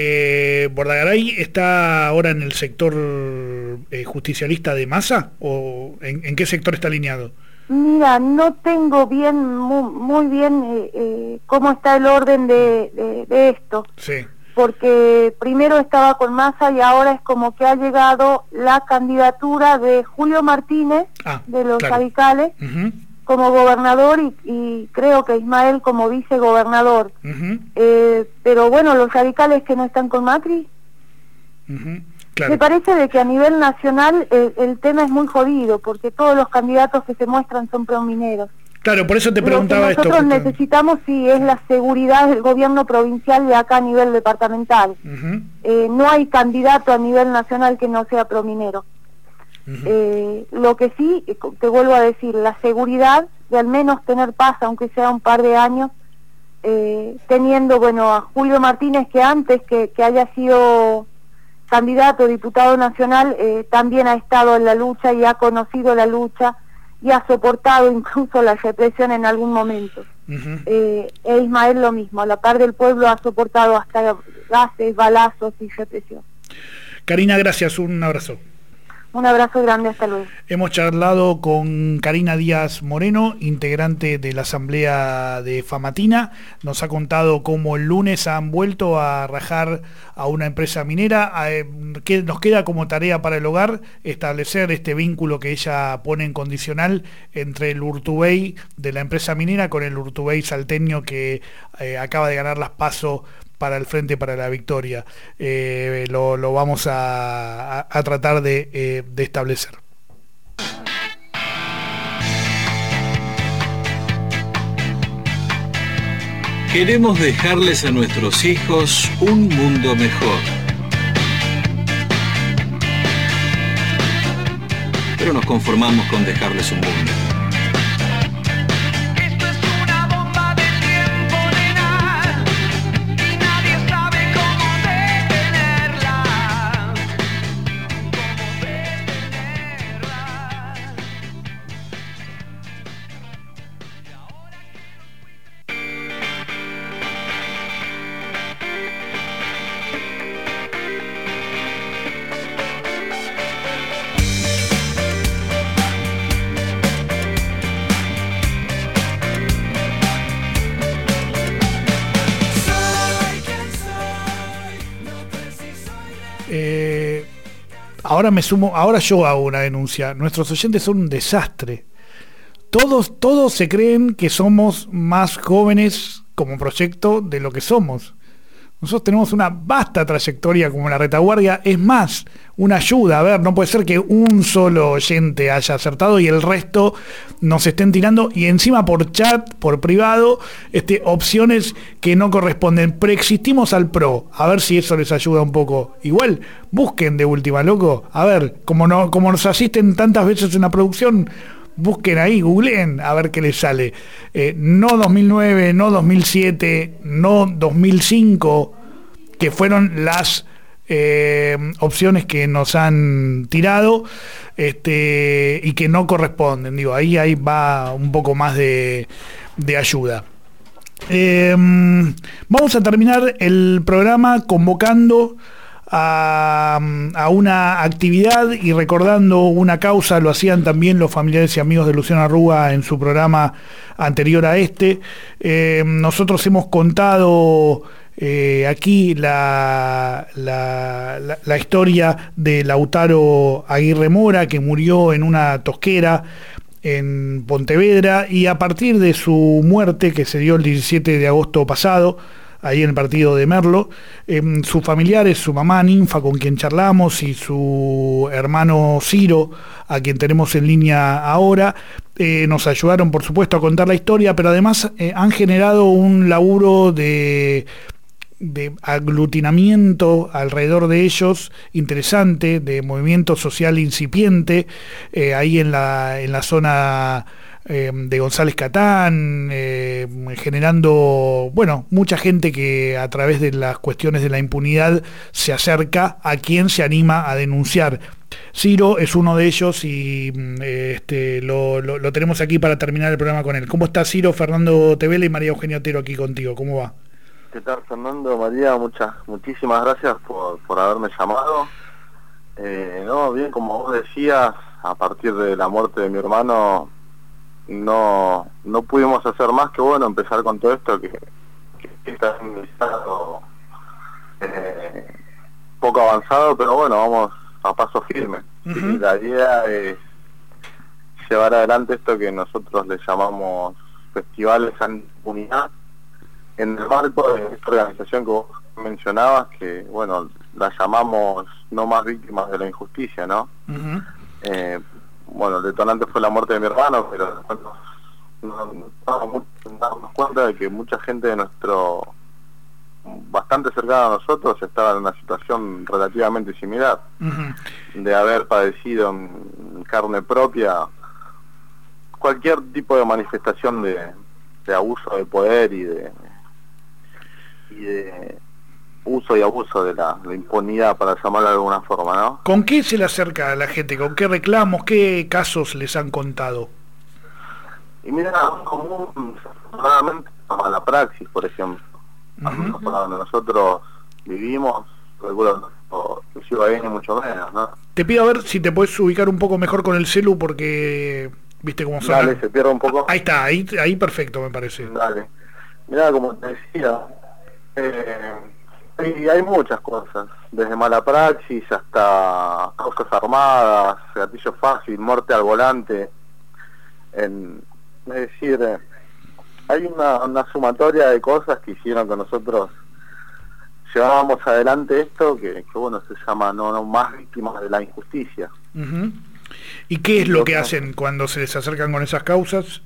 [SPEAKER 2] eh, ¿Bordagaray está ahora en el sector eh, justicialista de Massa o en, en qué sector está alineado?
[SPEAKER 8] Mira, no tengo bien, muy, muy bien eh, eh, cómo está el orden de, de, de esto.
[SPEAKER 2] Sí.
[SPEAKER 8] Porque primero estaba con Massa y ahora es como que ha llegado la candidatura de Julio Martínez, ah, de los claro. radicales, uh-huh. como gobernador y, y creo que Ismael como vicegobernador. Uh-huh. Eh, pero bueno, los radicales que no están con Macri... Uh-huh. Claro. Me parece de que a nivel nacional el, el tema es muy jodido, porque todos los candidatos que se muestran son promineros.
[SPEAKER 2] Claro, por eso te preguntaba esto.
[SPEAKER 8] Lo que nosotros esto, necesitamos, sí, es la seguridad del gobierno provincial de acá a nivel departamental. Uh-huh. Eh, no hay candidato a nivel nacional que no sea prominero. Uh-huh. Eh, lo que sí, te vuelvo a decir, la seguridad de al menos tener paz, aunque sea un par de años, eh, teniendo, bueno, a Julio Martínez, que antes que, que haya sido candidato, diputado nacional, eh, también ha estado en la lucha y ha conocido la lucha y ha soportado incluso la represión en algún momento. Uh-huh. eh, e Ismael lo mismo, a la par del pueblo ha soportado hasta gases, balazos y represión.
[SPEAKER 2] Karina, gracias, un abrazo.
[SPEAKER 8] Un abrazo grande, hasta luego.
[SPEAKER 2] Hemos charlado con Karina Díaz Moreno, integrante de la Asamblea de Famatina. Nos ha contado cómo el lunes han vuelto a rajar a una empresa minera. Que nos queda como tarea para el hogar establecer este vínculo que ella pone en condicional entre el Urtubey de la empresa minera con el Urtubey salteño que eh, acaba de ganar las PASO para el Frente para la Victoria. Eh, lo, lo vamos a, a, a tratar de, eh, de establecer.
[SPEAKER 3] Queremos dejarles a nuestros hijos un mundo mejor. Pero nos conformamos con dejarles un mundo.
[SPEAKER 2] Eh, ahora me sumo, ahora yo hago una denuncia. Nuestros oyentes son un desastre. Todos, todos se creen que somos más jóvenes como proyecto de lo que somos. Nosotros tenemos una vasta trayectoria como la retaguardia, es más, una ayuda. A ver, no puede ser que un solo oyente haya acertado y el resto nos estén tirando, y encima por chat, por privado, este, opciones que no corresponden. Preexistimos al pro, a ver si eso les ayuda un poco. Igual, busquen de última, loco, a ver, como, no, como nos asisten tantas veces en la producción, busquen ahí, googleen, a ver qué les sale. Eh, no dos mil nueve, no dos mil siete, no dos mil cinco, que fueron las eh, opciones que nos han tirado, este, y que no corresponden. Digo, ahí, ahí va un poco más de, de ayuda. Eh, vamos a terminar el programa convocando A, a una actividad y recordando una causa. Lo hacían también los familiares y amigos de Luciano Arruga en su programa anterior a este. Eh, nosotros hemos contado eh, aquí la, la, la, la historia de Lautaro Aguirre Mora, que murió en una tosquera en Pontevedra, y a partir de su muerte, que se dio el diecisiete de agosto pasado, ahí en el partido de Merlo, eh, sus familiares, su mamá Ninfa, con quien charlamos, y su hermano Ciro, a quien tenemos en línea ahora, eh, nos ayudaron, por supuesto, a contar la historia, pero además eh, han generado un laburo de, de aglutinamiento alrededor de ellos interesante, de movimiento social incipiente, eh, ahí en la, en la zona Eh, de González Catán, eh, generando, bueno, mucha gente que a través de las cuestiones de la impunidad se acerca a quien se anima a denunciar. Ciro es uno de ellos y eh, este, lo, lo, lo tenemos aquí para terminar el programa con él. ¿Cómo está, Ciro? Fernando Tevele y María Eugenia Otero aquí contigo. ¿Cómo va?
[SPEAKER 9] ¿Qué tal, Fernando? María, muchas, muchísimas gracias por, por haberme llamado. Eh, no, bien, como vos decías, a partir de la muerte de mi hermano, no no pudimos hacer más que, bueno, empezar con todo esto que, que está en un estado eh, poco avanzado, pero bueno, vamos a paso firme. Uh-huh. Y la idea es llevar adelante esto que nosotros le llamamos Festivales Anti-Impunidad, en el marco de esta organización que vos mencionabas, que, bueno, la llamamos No Más Víctimas de la Injusticia, ¿no? Uh-huh. eh, Bueno, el detonante fue la muerte de mi hermano, pero después nos, nos, nos, nos damos cuenta de que mucha gente de nuestro, bastante cercana a nosotros, estaba en una situación relativamente similar, uh-huh. de haber padecido en carne propia cualquier tipo de manifestación de, de abuso de poder y de, y de uso y abuso de la, la impunidad, para llamarlo de alguna forma, ¿no?
[SPEAKER 2] ¿Con qué se le acerca a la gente? ¿Con qué reclamos? ¿Qué casos les han contado?
[SPEAKER 9] Y mira, común, afortunadamente, la mala praxis, por ejemplo. Uh-huh. Por donde nosotros vivimos, seguro que Ciudad viene mucho menos, ¿no?
[SPEAKER 2] Te pido a ver si te puedes ubicar un poco mejor con el celu, porque viste cómo suena.
[SPEAKER 9] Dale, se pierde un poco.
[SPEAKER 2] Ahí está, ahí, ahí perfecto, me parece.
[SPEAKER 9] Dale. Mira, como te decía, eh, hay, hay muchas cosas, desde mala praxis hasta causas armadas, gatillo fácil, muerte al volante. En, es decir, eh, hay una, una sumatoria de cosas que hicieron que nosotros llevábamos adelante esto, que, que bueno, se llama No, no Más Víctimas de la Injusticia.
[SPEAKER 2] Uh-huh. ¿Y qué es lo que hacen cuando se les acercan con esas causas?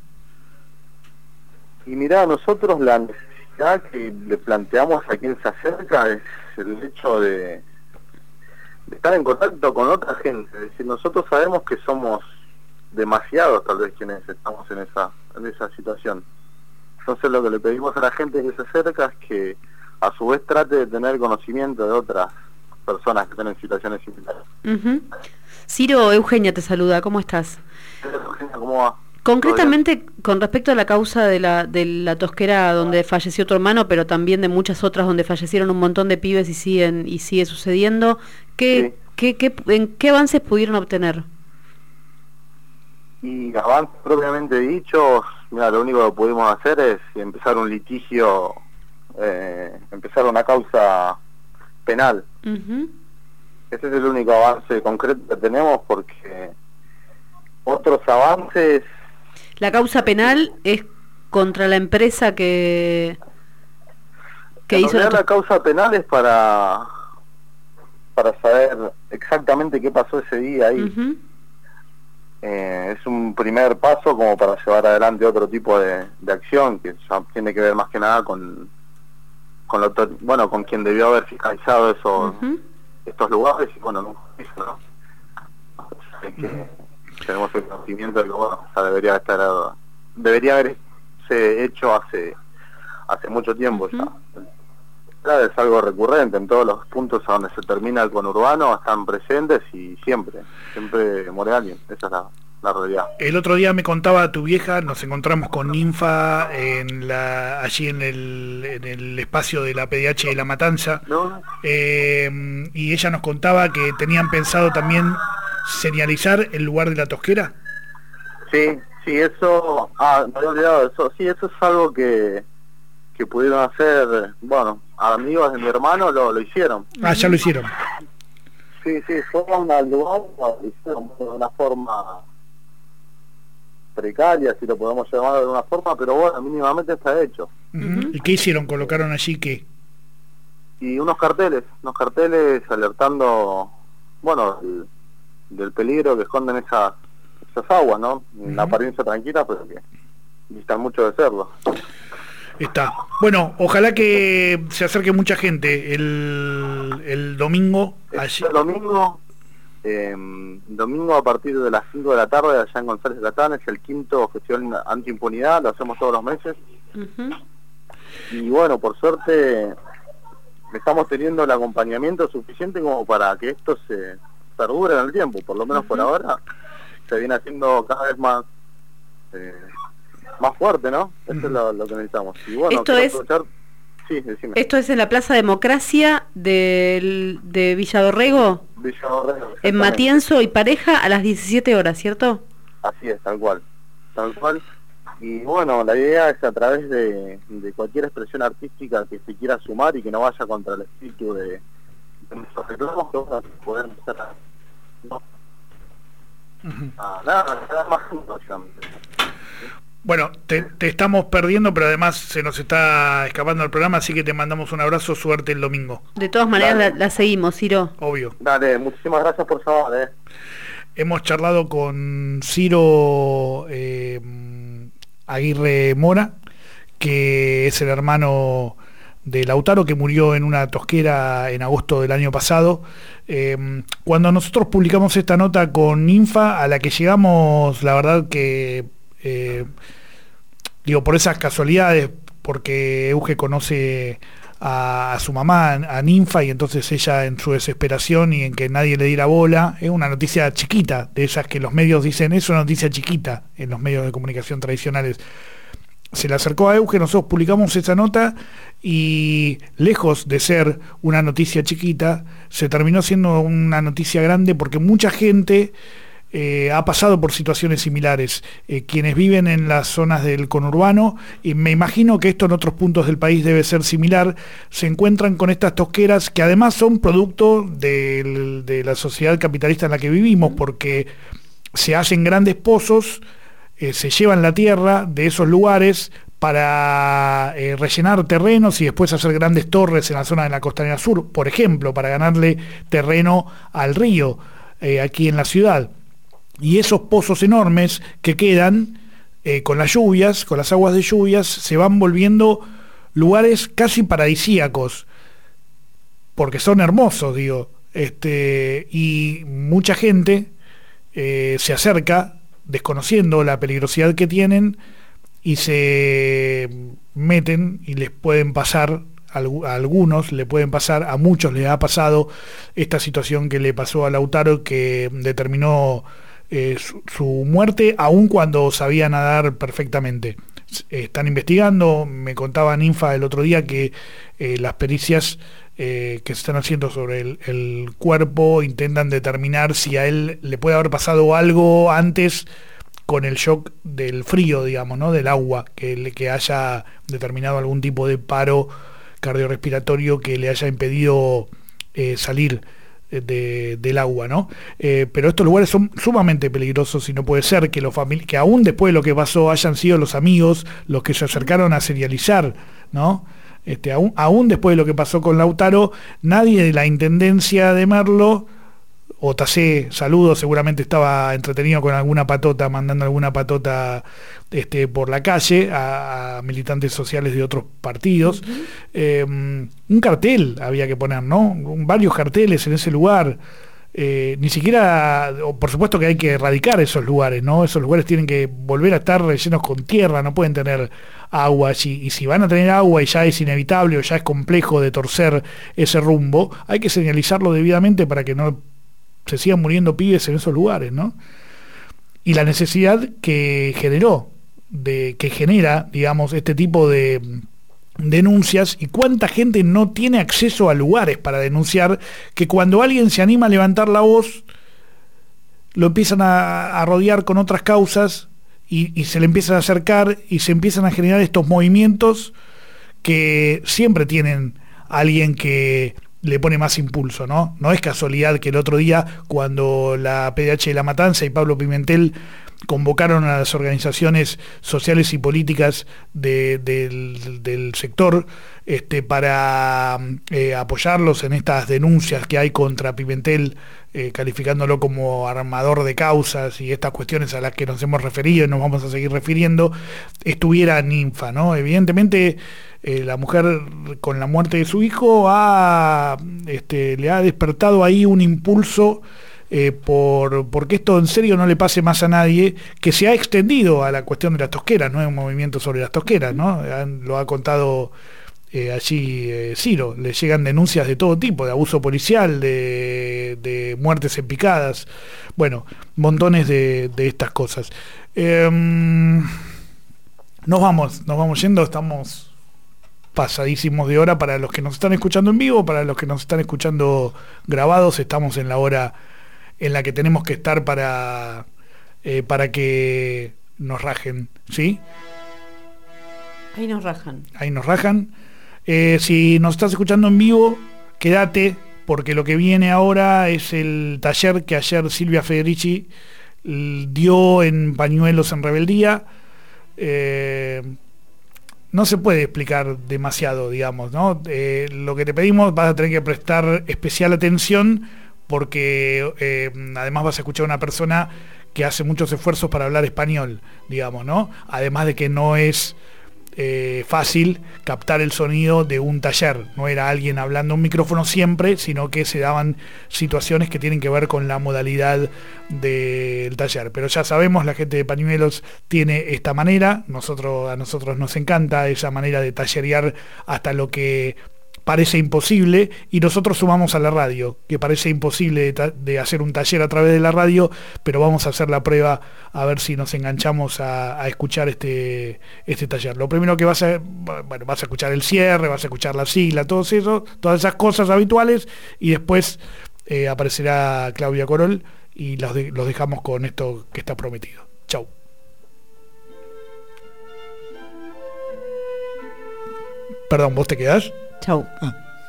[SPEAKER 9] Y mirá, nosotros la necesidad que le planteamos a quien se acerca es el hecho de, de estar en contacto con otra gente. Es decir, nosotros sabemos que somos demasiados tal vez quienes estamos en esa en esa situación. Entonces lo que le pedimos a la gente que se acerca es que a su vez trate de tener conocimiento de otras personas que están en situaciones similares.
[SPEAKER 5] Uh-huh. Ciro, Eugenia te saluda, ¿cómo estás?
[SPEAKER 9] Eugenia, ¿cómo va?
[SPEAKER 5] Concretamente, con respecto a la causa de la de la tosquera donde falleció tu hermano, pero también de muchas otras donde fallecieron un montón de pibes y siguen y sigue sucediendo, ¿qué, sí. qué, qué, en qué avances pudieron obtener?
[SPEAKER 9] Y avances propiamente dichos, mira, lo único que pudimos hacer es empezar un litigio, eh, empezar una causa penal. Uh-huh. Ese es el único avance concreto que tenemos, porque otros avances...
[SPEAKER 5] La causa penal es contra la empresa que ¿Qué
[SPEAKER 9] En
[SPEAKER 5] hizo
[SPEAKER 9] realidad
[SPEAKER 5] la-
[SPEAKER 9] la causa penal es para para saber exactamente qué pasó ese día ahí.
[SPEAKER 5] Ujú.
[SPEAKER 9] Eh, es un primer paso como para llevar adelante otro tipo de, de acción que ya tiene que ver más que nada con con lo autor- bueno con quien debió haber fiscalizado esos
[SPEAKER 5] Ujú.
[SPEAKER 9] estos lugares y bueno no hizo, ¿no? Así que tenemos el conocimiento de que bueno ya debería estar debería haberse hecho hace hace mucho tiempo ya. Claro, es algo recurrente en todos los puntos a donde se termina el conurbano, están presentes y siempre, siempre muere alguien, esa es la, la realidad.
[SPEAKER 2] El otro día me contaba tu vieja, nos encontramos con Ninfa en la, allí en el, en el espacio de la P D H de La Matanza,
[SPEAKER 9] ¿No?
[SPEAKER 2] eh, y ella nos contaba que tenían pensado también señalizar el lugar de la tosquera.
[SPEAKER 9] Sí, sí, eso, ah, me había olvidado de eso, sí, eso es algo que, que pudieron hacer, bueno, amigos de mi hermano lo, lo hicieron.
[SPEAKER 2] Ah, ya lo hicieron.
[SPEAKER 9] Sí, sí, fueron al lugar, lo hicieron de una forma precaria, si lo podemos llamar de alguna forma, pero bueno, mínimamente está hecho.
[SPEAKER 2] Ujú. ¿Y qué hicieron? ¿Colocaron allí qué?
[SPEAKER 9] Y unos carteles, unos carteles alertando, bueno, del, del peligro que esconden esas, esas aguas, ¿no? En la
[SPEAKER 2] Ujú.
[SPEAKER 9] apariencia tranquila, pero que distan mucho de serlo.
[SPEAKER 2] Está. Bueno, ojalá que se acerque mucha gente el, el domingo. Allí.
[SPEAKER 9] El domingo, eh, domingo a partir de las cinco de la tarde, allá en González de Catán, es el quinto Festival Antiimpunidad, lo hacemos todos los meses.
[SPEAKER 5] Ujú.
[SPEAKER 9] Y bueno, por suerte estamos teniendo el acompañamiento suficiente como para que esto se perdure en el tiempo, por lo menos por ahora se viene haciendo cada vez más eh, más fuerte, ¿no? Eso es lo, lo que necesitamos. Y bueno,
[SPEAKER 5] Esto
[SPEAKER 9] quiero
[SPEAKER 5] es-
[SPEAKER 9] aprovechar- Sí, decime.
[SPEAKER 5] Esto es en la Plaza Democracia del, de Villadorrego,
[SPEAKER 9] Villa Dorrego,
[SPEAKER 5] en
[SPEAKER 9] exactamente.
[SPEAKER 5] Matienzo y Pareja a las diecisiete horas, ¿cierto?
[SPEAKER 9] Así es, tal cual, tal cual. Y bueno, la idea es a través de, de cualquier expresión artística que se quiera sumar y que no vaya contra el espíritu de, de nuestros reclamos, que vamos a poder empezar a... No, a nada, a quedar más juntos, digamos.
[SPEAKER 2] Bueno, te, te estamos perdiendo, pero además se nos está escapando el programa, así que te mandamos un abrazo, suerte el domingo.
[SPEAKER 5] De todas maneras la,
[SPEAKER 9] Dale.
[SPEAKER 5] la seguimos, Ciro.
[SPEAKER 2] Obvio.
[SPEAKER 9] Dale, muchísimas gracias por llamar, eh.
[SPEAKER 2] Hemos charlado con Ciro eh, Aguirre Mora, que es el hermano de Lautaro, que murió en una tosquera en agosto del año pasado. Eh, cuando nosotros publicamos esta nota con Ninfa, a la que llegamos, la verdad que, eh, digo, por esas casualidades, porque Euge conoce a, a su mamá, a Ninfa, y entonces ella, en su desesperación y en que nadie le diera bola, es una noticia chiquita, de esas que los medios dicen, es una noticia chiquita en los medios de comunicación tradicionales. Se le acercó a Euge, nosotros publicamos esa nota y lejos de ser una noticia chiquita, se terminó siendo una noticia grande porque mucha gente eh, ha pasado por situaciones similares. Eh, quienes viven en las zonas del conurbano, y me imagino que esto en otros puntos del país debe ser similar, se encuentran con estas tosqueras que además son producto del, de la sociedad capitalista en la que vivimos, porque se hacen grandes pozos, Eh, se llevan la tierra de esos lugares para eh, rellenar terrenos y después hacer grandes torres en la zona de la Costanera Sur, por ejemplo, para ganarle terreno al río, eh, aquí en la ciudad. Y esos pozos enormes que quedan eh, con las lluvias, con las aguas de lluvias, se van volviendo lugares casi paradisíacos, porque son hermosos, digo, este, y mucha gente eh, se acerca desconociendo la peligrosidad que tienen y se meten y les pueden pasar, a algunos le pueden pasar, a muchos les ha pasado esta situación que le pasó a Lautaro, que determinó eh, su, su muerte aun cuando sabía nadar perfectamente. Están investigando, me contaba Ninfa el otro día que eh, las pericias Eh, que se están haciendo sobre el, el cuerpo intentan determinar si a él le puede haber pasado algo antes con el shock del frío, digamos, ¿no? Del agua, que, le, que haya determinado algún tipo de paro cardiorrespiratorio que le haya impedido eh, salir de, del agua, ¿no? Eh, pero estos lugares son sumamente peligrosos y no puede ser que, los famili- que aún después de lo que pasó hayan sido los amigos los que se acercaron a serializar, ¿no? Este, aún, aún después de lo que pasó con Lautaro, nadie de la Intendencia de Merlo, o Tacé, saludo, seguramente estaba entretenido con alguna patota, mandando alguna patota este, por la calle a, a militantes sociales de otros partidos. Uh-huh. Eh, un cartel había que poner, ¿no? Varios carteles en ese lugar. Eh, ni siquiera, o por supuesto que hay que erradicar esos lugares, ¿no? Esos lugares tienen que volver a estar rellenos con tierra, no pueden tener agua. Y, y si van a tener agua y ya es inevitable o ya es complejo de torcer ese rumbo, hay que señalizarlo debidamente para que no se sigan muriendo pibes en esos lugares, ¿no? Y la necesidad que generó, de que genera, digamos, este tipo de denuncias, y cuánta gente no tiene acceso a lugares para denunciar, que cuando alguien se anima a levantar la voz, lo empiezan a, a rodear con otras causas y, y se le empiezan a acercar y se empiezan a generar estos movimientos que siempre tienen a alguien que le pone más impulso, ¿no? No es casualidad que el otro día, cuando la P D H de La Matanza y Pablo Pimentel convocaron a las organizaciones sociales y políticas de, del, del sector este, para eh, apoyarlos en estas denuncias que hay contra Pimentel, eh, calificándolo como armador de causas y estas cuestiones a las que nos hemos referido y nos vamos a seguir refiriendo, estuviera Ninfa, ¿no? Evidentemente eh, la mujer, con la muerte de su hijo, ha, este, le ha despertado ahí un impulso Eh, por porque esto en serio no le pase más a nadie, que se ha extendido a la cuestión de las tosqueras, no es un movimiento sobre las tosqueras, ¿no? Han, lo ha contado eh, allí eh, Ciro, le llegan denuncias de todo tipo, de abuso policial, de, de muertes en picadas, bueno, montones de, de estas cosas. Eh, nos vamos, nos vamos yendo, estamos pasadísimos de hora para los que nos están escuchando en vivo, para los que nos están escuchando grabados, estamos en la hora en la que tenemos que estar para eh, para que nos rajen, ¿sí?
[SPEAKER 5] Ahí nos rajan.
[SPEAKER 2] Ahí nos rajan. Eh, si nos estás escuchando en vivo, quédate, porque lo que viene ahora es el taller que ayer Silvia Federici dio en Pañuelos en Rebeldía. Eh, no se puede explicar demasiado, digamos, ¿no? Eh, lo que te pedimos, vas a tener que prestar especial atención, porque eh, además vas a escuchar a una persona que hace muchos esfuerzos para hablar español, digamos, ¿no? Además de que no es eh, fácil captar el sonido de un taller, no era alguien hablando a un micrófono siempre, sino que se daban situaciones que tienen que ver con la modalidad del taller. Pero ya sabemos, la gente de Pañuelos tiene esta manera, nosotros, a nosotros nos encanta esa manera de tallerear hasta lo que parece imposible, y nosotros sumamos a la radio, que parece imposible de, de hacer un taller a través de la radio, pero vamos a hacer la prueba a ver si nos enganchamos a, a escuchar este, este taller. Lo primero que vas a, bueno, vas a escuchar el cierre, vas a escuchar la sigla, todo eso, todas esas cosas habituales, y después eh, aparecerá Claudia Corol y los, de, los dejamos con esto que está prometido. Chau. Perdón, ¿vos te quedás?
[SPEAKER 5] Chau.
[SPEAKER 2] Ah.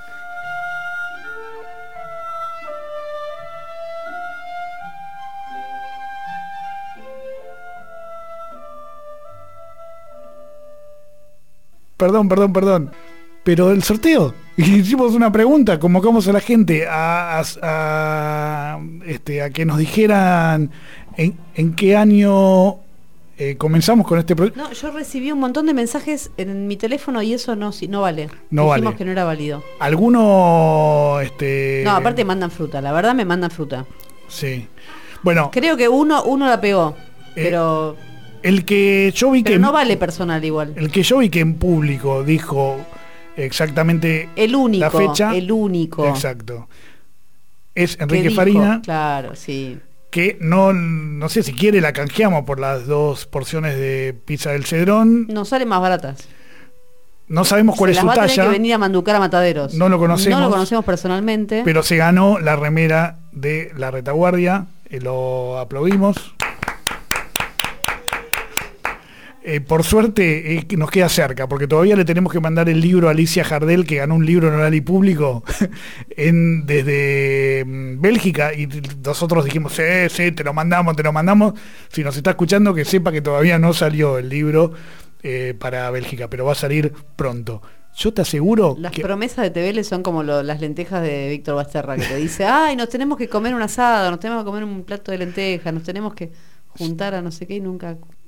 [SPEAKER 2] Perdón, perdón, perdón. Pero el sorteo. Hicimos una pregunta, convocamos a la gente a, a, a, este, a que nos dijeran en, en qué año Eh, comenzamos con este proyecto.
[SPEAKER 5] No, yo recibí un montón de mensajes en mi teléfono y eso no, no vale.
[SPEAKER 2] No
[SPEAKER 5] Dijimos
[SPEAKER 2] vale.
[SPEAKER 5] que no era válido.
[SPEAKER 2] Alguno, este.
[SPEAKER 5] No, aparte mandan fruta, la verdad me mandan fruta.
[SPEAKER 2] Sí. Bueno.
[SPEAKER 5] Creo que uno, uno la pegó,
[SPEAKER 2] eh,
[SPEAKER 5] pero.
[SPEAKER 2] El que yo vi
[SPEAKER 5] pero
[SPEAKER 2] que.
[SPEAKER 5] no vale personal igual.
[SPEAKER 2] El que yo vi que en público dijo exactamente
[SPEAKER 5] el único,
[SPEAKER 2] la fecha.
[SPEAKER 5] El único.
[SPEAKER 2] Exacto. Es Enrique
[SPEAKER 5] dijo,
[SPEAKER 2] Farina.
[SPEAKER 5] Claro, sí.
[SPEAKER 2] Que no, no sé si quiere la canjeamos por las dos porciones de pizza del Cedrón.
[SPEAKER 5] Nos salen más baratas.
[SPEAKER 2] No sabemos cuál
[SPEAKER 5] se
[SPEAKER 2] es su
[SPEAKER 5] las va
[SPEAKER 2] talla.
[SPEAKER 5] A tener que venir a manducar a Mataderos.
[SPEAKER 2] No lo conocemos.
[SPEAKER 5] No lo conocemos personalmente.
[SPEAKER 2] Pero se ganó la remera de la retaguardia. Y lo aplaudimos. Eh, por suerte eh, nos queda cerca, porque todavía le tenemos que mandar el libro a Alicia Jardel, que ganó un libro en oral y público en, desde mm, Bélgica, y nosotros dijimos, sí, sí, te lo mandamos, te lo mandamos. Si nos está escuchando, que sepa que todavía no salió el libro eh, para Bélgica, pero va a salir pronto. yo te aseguro
[SPEAKER 5] Las
[SPEAKER 2] que
[SPEAKER 5] promesas de Tebeles son como lo- las lentejas de Víctor Basterra, que te dice, ay, nos tenemos que comer un asado, nos tenemos que comer un plato de lentejas, nos tenemos que juntar a no sé qué y nunca